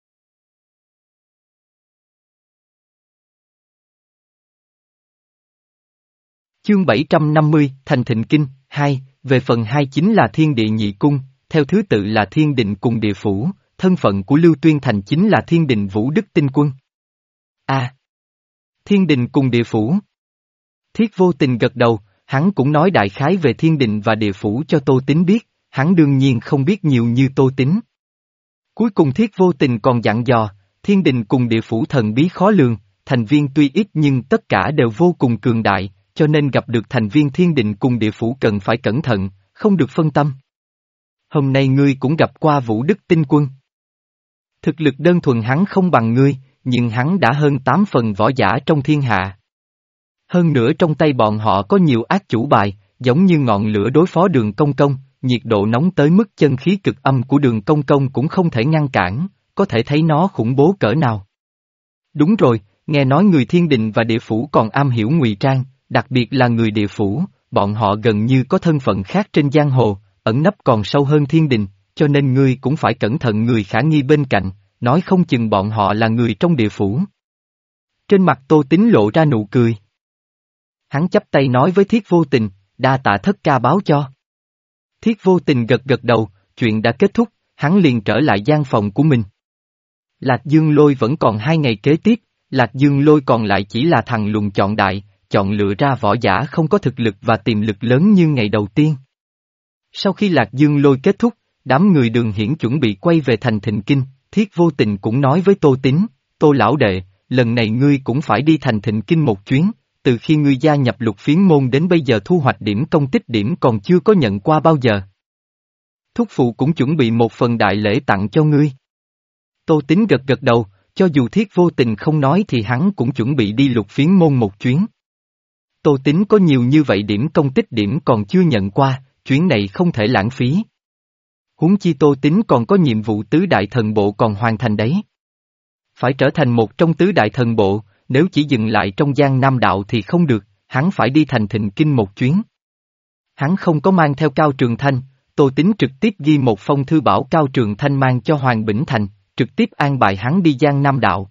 [SPEAKER 1] Chương bảy trăm năm mươi, Thành Thịnh Kinh, hai, về phần hai chính là Thiên Địa Nhị Cung, theo thứ tự là Thiên Định cùng Địa Phủ, thân phận của Lưu Tuyên Thành chính là Thiên Định Vũ Đức Tinh Quân. A. À, Thiên Định cùng Địa Phủ. Thiết Vô Tình gật đầu, hắn cũng nói đại khái về Thiên Định và Địa Phủ cho Tô Tín biết, hắn đương nhiên không biết nhiều như Tô Tín. Cuối cùng Thiết Vô Tình còn dặn dò, Thiên Định cùng Địa Phủ thần bí khó lường, thành viên tuy ít nhưng tất cả đều vô cùng cường đại, cho nên gặp được thành viên Thiên Định cùng Địa Phủ cần phải cẩn thận, không được phân tâm. Hôm nay ngươi cũng gặp qua Vũ Đức Tinh Quân. Thực lực đơn thuần hắn không bằng ngươi, nhưng hắn đã hơn tám phần võ giả trong thiên hạ. Hơn nữa trong tay bọn họ có nhiều ác chủ bài, giống như ngọn lửa đối phó Đường Công Công, nhiệt độ nóng tới mức chân khí cực âm của Đường Công Công cũng không thể ngăn cản, có thể thấy nó khủng bố cỡ nào. Đúng rồi, nghe nói người Thiên Định và Địa Phủ còn am hiểu ngụy trang, đặc biệt là người Địa Phủ, bọn họ gần như có thân phận khác trên giang hồ, ẩn nấp còn sâu hơn Thiên Định, cho nên ngươi cũng phải cẩn thận người khả nghi bên cạnh, nói không chừng bọn họ là người trong Địa Phủ. Trên mặt Tô Tín lộ ra nụ cười. Hắn chắp tay nói với Thiết Vô Tình, đa tạ thất ca báo cho. Thiết Vô Tình gật gật đầu, chuyện đã kết thúc, hắn liền trở lại gian phòng của mình. Lạc Dương Lôi vẫn còn hai ngày kế tiếp, Lạc Dương Lôi còn lại chỉ là thằng lùn chọn đại, chọn lựa ra võ giả không có thực lực và tiềm lực lớn như ngày đầu tiên. Sau khi Lạc Dương Lôi kết thúc, đám người Đường Hiển chuẩn bị quay về thành Thịnh Kinh, Thiết Vô Tình cũng nói với Tô Tín, Tô lão đệ, lần này ngươi cũng phải đi thành Thịnh Kinh một chuyến, từ khi ngươi gia nhập Lục Phiến môn đến bây giờ thu hoạch điểm công tích điểm còn chưa có nhận qua bao giờ. Thúc phụ cũng chuẩn bị một phần đại lễ tặng cho ngươi. Tô Tín gật gật đầu, cho dù Thiết Vô Tình không nói thì hắn cũng chuẩn bị đi Lục Phiến môn một chuyến. Tô Tín có nhiều như vậy điểm công tích điểm còn chưa nhận qua, chuyến này không thể lãng phí. Huống chi Tô Tín còn có nhiệm vụ tứ đại thần bộ còn hoàn thành đấy. Phải trở thành một trong tứ đại thần bộ, nếu chỉ dừng lại trong Giang Nam đạo thì không được, hắn phải đi thành Thịnh Kinh một chuyến. Hắn không có mang theo Cao Trường Thanh, Tô Tín trực tiếp ghi một phong thư bảo Cao Trường Thanh mang cho Hoàng Bỉnh Thành, trực tiếp an bài hắn đi Giang Nam Đạo.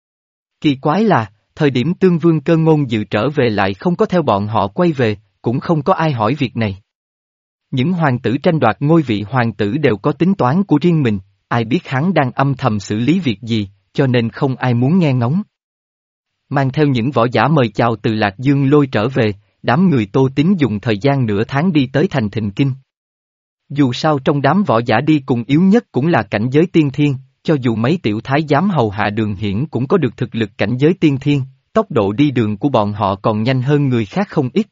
[SPEAKER 1] Kỳ quái là, thời điểm Tương Vương Cơ Ngôn dự trở về lại không có theo bọn họ quay về, cũng không có ai hỏi việc này. Những hoàng tử tranh đoạt ngôi vị hoàng tử đều có tính toán của riêng mình, ai biết hắn đang âm thầm xử lý việc gì, cho nên không ai muốn nghe ngóng. Mang theo những võ giả mời chào từ Lạc Dương Lôi trở về, đám người Tô Tín dùng thời gian nửa tháng đi tới thành Thịnh Kinh. Dù sao trong đám võ giả đi cùng yếu nhất cũng là cảnh giới tiên thiên, cho dù mấy tiểu thái giám hầu hạ Đường Hiển cũng có được thực lực cảnh giới tiên thiên, tốc độ đi đường của bọn họ còn nhanh hơn người khác không ít.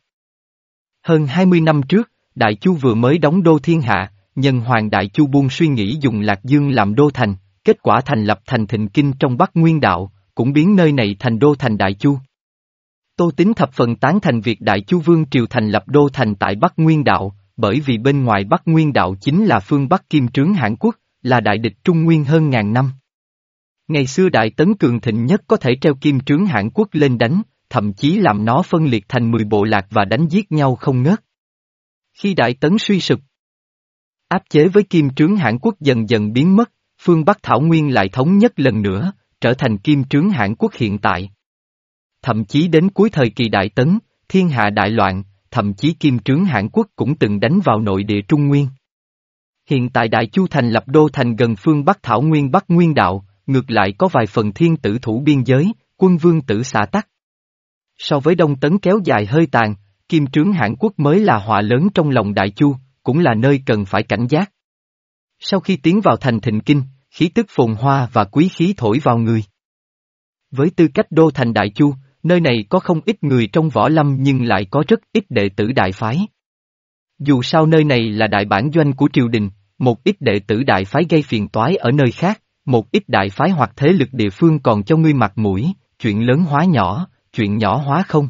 [SPEAKER 1] Hơn hai mươi năm trước, Đại Chu vừa mới đóng đô thiên hạ, nhân hoàng Đại Chu buông suy nghĩ dùng Lạc Dương làm đô thành, kết quả thành lập thành Thịnh Kinh trong Bắc Nguyên Đạo, cũng biến nơi này thành đô thành Đại Chu. Tô Tín thập phần tán thành việc Đại Chu Vương Triều thành lập đô thành tại Bắc Nguyên Đạo, bởi vì bên ngoài Bắc Nguyên Đạo chính là phương Bắc Kim Trướng Hãn Quốc, là đại địch Trung Nguyên hơn ngàn năm. Ngày xưa Đại Tấn cường thịnh nhất có thể treo Kim Trướng Hãn Quốc lên đánh, thậm chí làm nó phân liệt thành mười bộ lạc và đánh giết nhau không ngớt. Khi Đại Tấn suy sụp, áp chế với Kim Trướng Hãn Quốc dần dần biến mất, phương Bắc Thảo Nguyên lại thống nhất lần nữa, trở thành Kim Trướng Hãn Quốc hiện tại. Thậm chí đến cuối thời kỳ Đại Tấn, thiên hạ đại loạn, thậm chí Kim Trướng Hãn Quốc cũng từng đánh vào nội địa Trung Nguyên. Hiện tại Đại Chu thành lập đô thành gần phương Bắc Thảo Nguyên Bắc Nguyên Đạo, ngược lại có vài phần thiên tử thủ biên giới, quân vương tử xã tắc. So với Đông Tấn kéo dài hơi tàn, Kim Trướng Hãn Quốc mới là họa lớn trong lòng Đại Chu, cũng là nơi cần phải cảnh giác. Sau khi tiến vào thành Thịnh Kinh, khí tức phồn hoa và quý khí thổi vào người. Với tư cách đô thành Đại Chu, nơi này có không ít người trong võ lâm nhưng lại có rất ít đệ tử đại phái. Dù sao nơi này là đại bản doanh của triều đình, một ít đệ tử đại phái gây phiền toái ở nơi khác, một ít đại phái hoặc thế lực địa phương còn cho ngươi mặt mũi, chuyện lớn hóa nhỏ, chuyện nhỏ hóa không.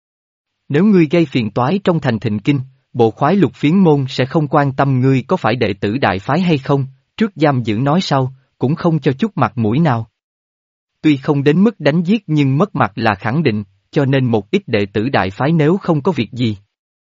[SPEAKER 1] Nếu ngươi gây phiền toái trong thành Thịnh Kinh, bộ khoái Lục Phiến môn sẽ không quan tâm ngươi có phải đệ tử đại phái hay không, trước giam giữ nói sau, cũng không cho chút mặt mũi nào. Tuy không đến mức đánh giết nhưng mất mặt là khẳng định, cho nên một ít đệ tử đại phái nếu không có việc gì,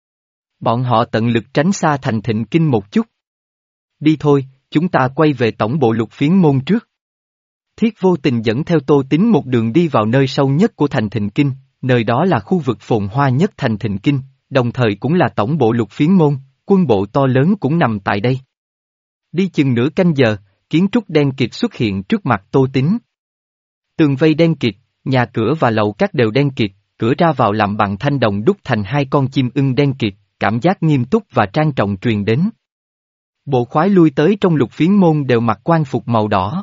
[SPEAKER 1] bọn họ tận lực tránh xa thành Thịnh Kinh một chút. Đi thôi, chúng ta quay về tổng bộ Lục Phiến môn trước. Thiết Vô Tình dẫn theo Tô Tín một đường đi vào nơi sâu nhất của thành Thịnh Kinh, nơi đó là khu vực phồn hoa nhất thành Thịnh Kinh, đồng thời cũng là tổng bộ Lục Phiến môn, quân bộ to lớn cũng nằm tại đây. Đi chừng nửa canh giờ, kiến trúc đen kịt xuất hiện trước mặt Tô Tín. Tường vây đen kịt, nhà cửa và lầu các đều đen kịt, cửa ra vào làm bằng thanh đồng đúc thành hai con chim ưng đen kịt, cảm giác nghiêm túc và trang trọng truyền đến. Bộ khoái lui tới trong Lục Phiến môn đều mặc quan phục màu đỏ.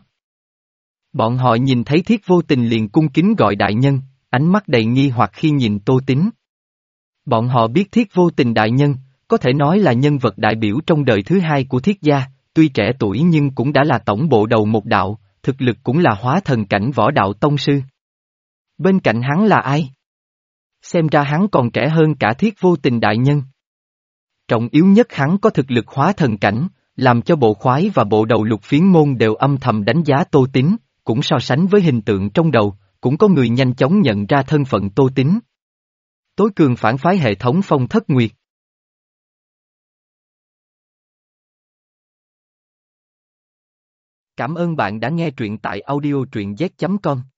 [SPEAKER 1] Bọn họ nhìn thấy Thiết Vô Tình liền cung kính gọi đại nhân, ánh mắt đầy nghi hoặc khi nhìn Tô Tín. Bọn họ biết Thiết Vô Tình đại nhân, có thể nói là nhân vật đại biểu trong đời thứ hai của Thiết gia, tuy trẻ tuổi nhưng cũng đã là tổng bộ đầu một đạo, thực lực cũng là hóa thần cảnh võ đạo tông sư. Bên cạnh hắn là ai? Xem ra hắn còn trẻ hơn cả Thiết Vô Tình đại nhân. Trọng yếu nhất hắn có thực lực hóa thần cảnh, làm cho bộ khoái và bộ đầu Lục Phiến môn đều âm thầm đánh giá Tô Tín, cũng so sánh với hình tượng trong đầu, cũng có người nhanh chóng nhận ra thân phận Tô Tín. Tối cường phản phái hệ thống Phong Thất Nguyệt. Cảm ơn bạn đã nghe truyện tại audio truyện z chấm com.